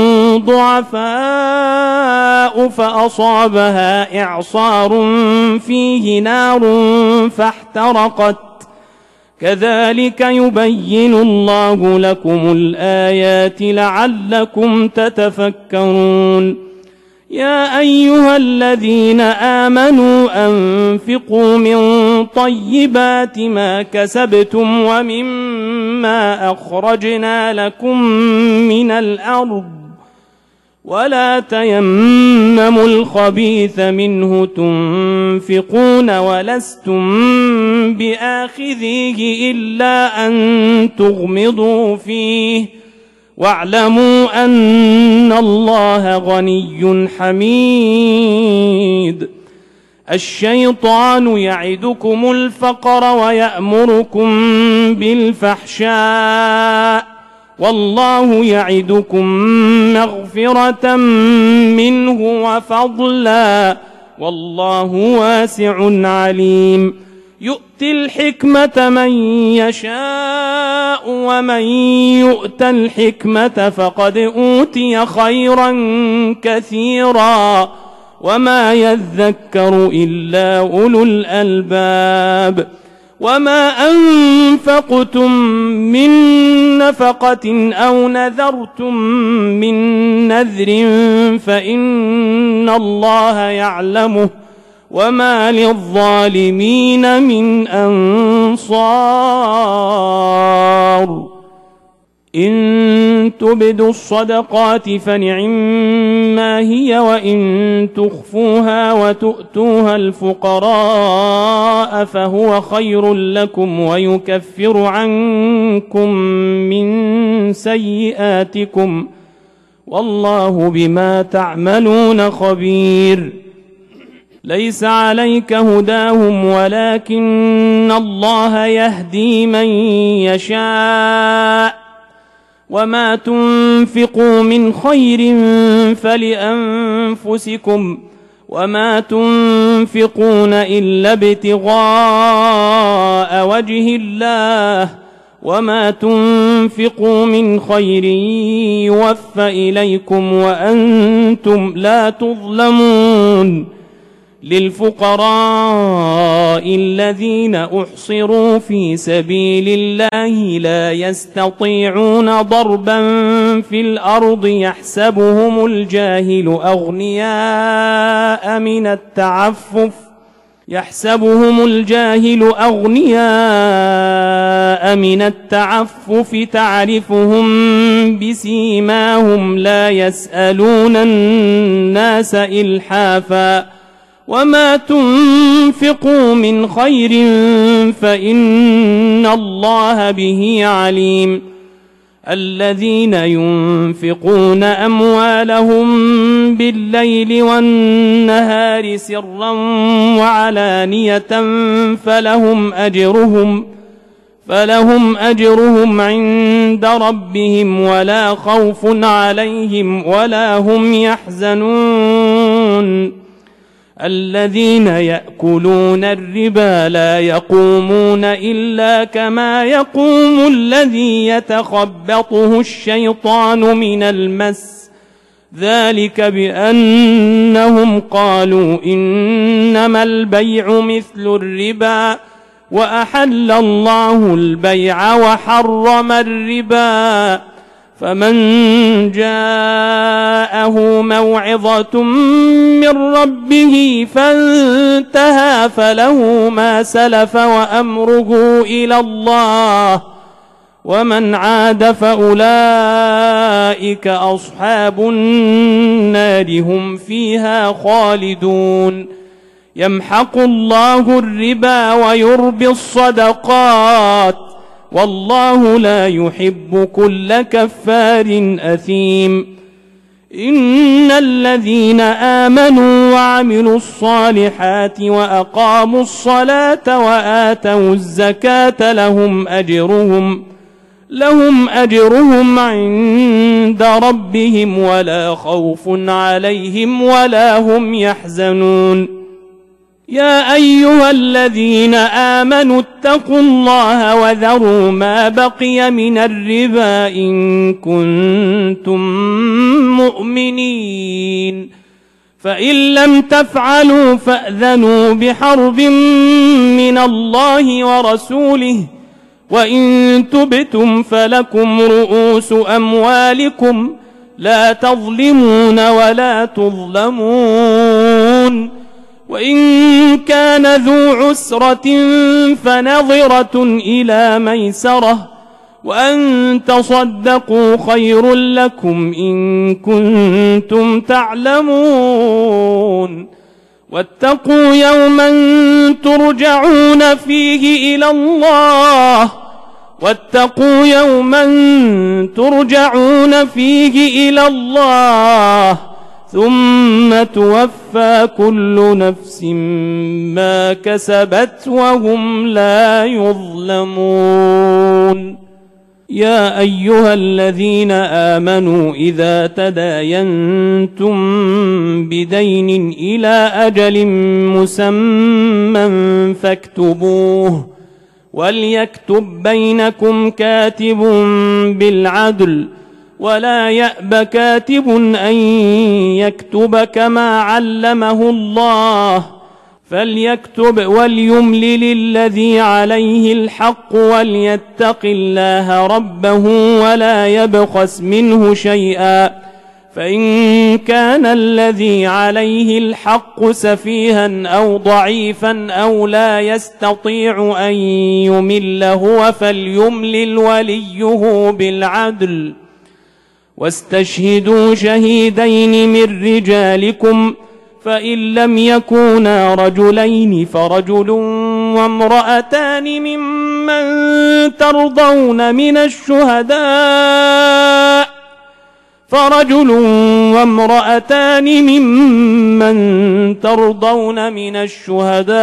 ضعفاء فأصابها إعصار فيه نار فاحترقت كذلك يبين الله لكم الآيات لعلكم تتفكرون. يا أيها الذين آمنوا أنفقوا من طيبات ما كسبتم ومما أخرجنا لكم من الأرض ولا تيمموا الخبيث منه تنفقون ولستم بآخذيه إلا أن تغمضوا فيه واعلموا أن الله غني حميد. الشيطان يعدكم الفقر ويأمركم بالفحشاء والله يعدكم مغفرة منه وفضلا والله واسع عليم. يؤتي الحكمة من يشاء ومن يؤت الحكمة فقد أوتي خيرا كثيرا وما يذكر إلا أولو الألباب. وما أنفقتم من نفقة أو نذرتم من نذر فإن الله يعلمه وما للظالمين من أنصار. إن تبدوا الصدقات فنعما هي وإن تخفوها وتؤتوها الفقراء فهو خير لكم ويكفر عنكم من سيئاتكم والله بما تعملون خبير. ليس عليك هداهم ولكن الله يهدي من يشاء وما تنفقوا من خير فلأنفسكم وما تنفقون إلا ابتغاء وجه الله وما تنفقوا من خير يوفى إليكم وأنتم لا تظلمون. للفقراء الذين أحصروا في سبيل الله لا يستطيعون ضربا في الأرض يحسبهم الجاهل أغنياء من التعفف يحسبهم الجاهل أغنياء من التعفف تعرفهم بسيماهم لا يسألون الناس إلحافا وما تنفقوا من خير فإن الله به عليم. الذين ينفقون أموالهم بالليل والنهار سرا وعلانية فلهم أجرهم فلهم أجرهم عند ربهم ولا خوف عليهم ولا هم يحزنون. الذين يأكلون الربا لا يقومون إلا كما يقوم الذي يتخبطه الشيطان من المس، ذلك بأنهم قالوا إنما البيع مثل الربا وأحل الله البيع وحرم الربا. فمن جاءه موعظة من ربه فانتهى فله ما سلف وأمره إلى الله ومن عاد فأولئك أصحاب النار هم فيها خالدون. يمحق الله الربا ويربي الصدقات والله لا يحب كل كفار أثيم. إن الذين آمنوا وعملوا الصالحات وأقاموا الصلاة وآتوا الزكاة لهم أجرهم لهم أجرهم عند ربهم ولا خوف عليهم ولا هم يحزنون. يا أيها الذين آمنوا اتقوا الله وذروا ما بقي من الربا إن كنتم مؤمنين، فإن لم تفعلوا فأذنوا بحرب من الله ورسوله، وإن تبتم فلكم رؤوس أموالكم لا تظلمون ولا تظلمون. وإن كان ذو عسرة فنظرة إلى ميسرة وأن تصدقوا خير لكم إن كنتم تعلمون. واتقوا يوما ترجعون فيه إلى الله واتقوا يوما ترجعون فيه إلى الله ثم توفى كل نفس ما كسبت وهم لا يظلمون. يا أيها الذين آمنوا إذا تداينتم بدين إلى أجل مسمى فاكتبوه، وليكتب بينكم كاتب بالعدل ولا يأب كاتب أن يكتب كما علمه الله، فليكتب وليملل الذي عليه الحق وليتق الله ربه ولا يبخس منه شيئا، فإن كان الذي عليه الحق سفيها أو ضعيفا أو لا يستطيع أن يمل هو فليملل وليه بالعدل. واستشهدوا شهيدين من رجالكم، فإن لم يكونا رجلين فرجل وامرأتان ممن ترضون من الشهداء فرجل وامرأتان ممن ترضون من الشهداء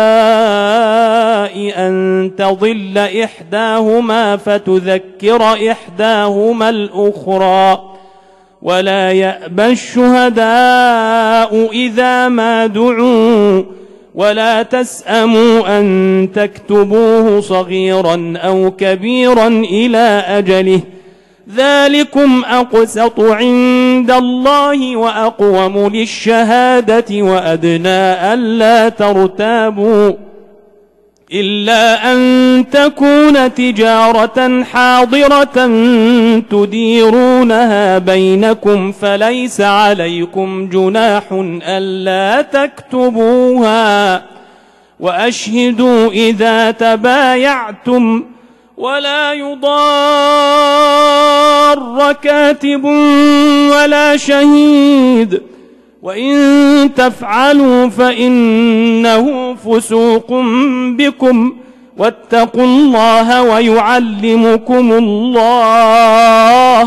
أن تضل إحداهما فتذكر إحداهما الأخرى، ولا يأبى الشهداء إذا ما دعوا، ولا تسأموا أن تكتبوه صغيرا أو كبيرا إلى أجله، ذلكم أقسط عند الله وأقوم للشهادة وأدنى ألا ترتابوا، إلا أن تكون تجارة حاضرة تديرونها بينكم فليس عليكم جناح ألا تكتبوها، وأشهدوا إذا تبايعتم، ولا يضار كاتب ولا شهيد، وإن تفعلوا فإنه فسوق بكم، واتقوا الله ويعلمكم الله،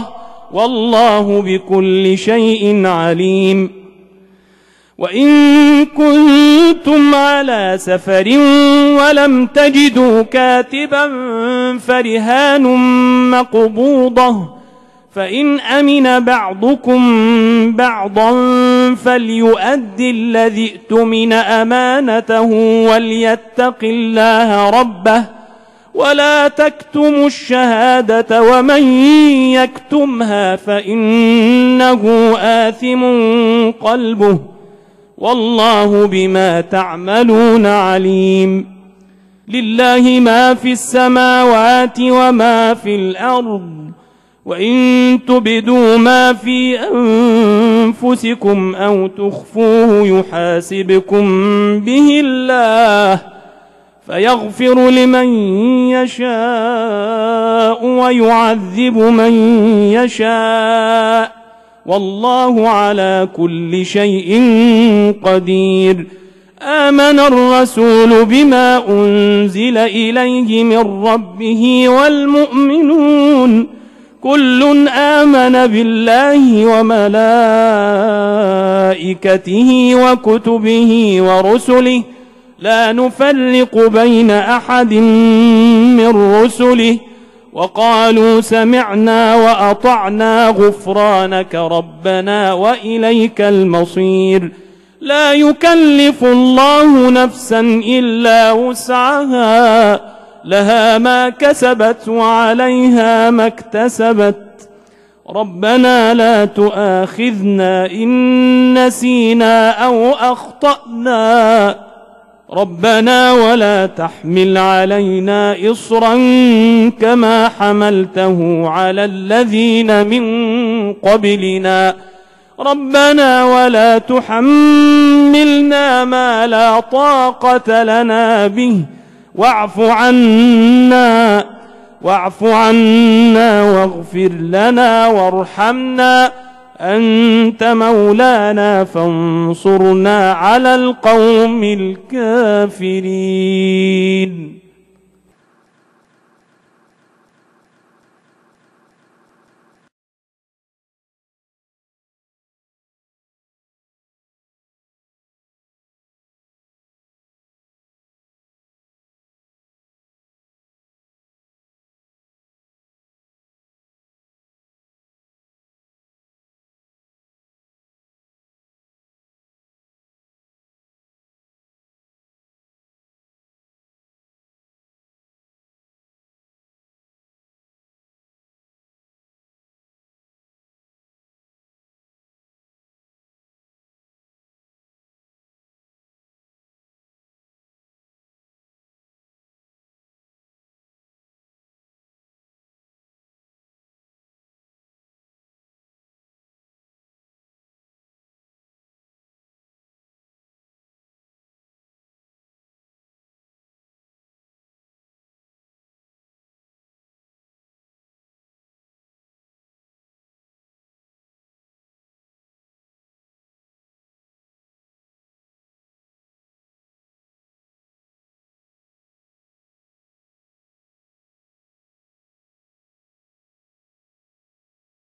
والله بكل شيء عليم. وإن كنتم على سفر ولم تجدوا كاتبا فرهان مقبوضة، فإن أمن بعضكم بعضا فليؤد الذي ائتمن أمانته وليتق الله ربه ولا تكتموا الشهادة ومن يكتمها فإنه آثم قلبه والله بما تعملون عليم. لله ما في السماوات وما في الأرض، وإن تبدوا ما في أنفسكم أو تخفوه يحاسبكم به الله فيغفر لمن يشاء ويعذب من يشاء والله على كل شيء قدير. آمن الرسول بما أنزل إليه من ربه والمؤمنون كل آمن بالله وملائكته وكتبه ورسله لا نفرق بين أحد من رسله وقالوا سمعنا وأطعنا غفرانك ربنا وإليك المصير. لا يكلف الله نفسا إلا وسعها لها ما كسبت وعليها ما اكتسبت. ربنا لا تؤاخذنا إن نسينا أو أخطأنا ربنا ولا تحمل علينا إصرا كما حملته على الذين من قبلنا ربنا ولا تحملنا ما لا طاقة لنا به واعف عنا واعف عنا واغفر لنا وارحمنا أنت مولانا فانصرنا على القوم الكافرين.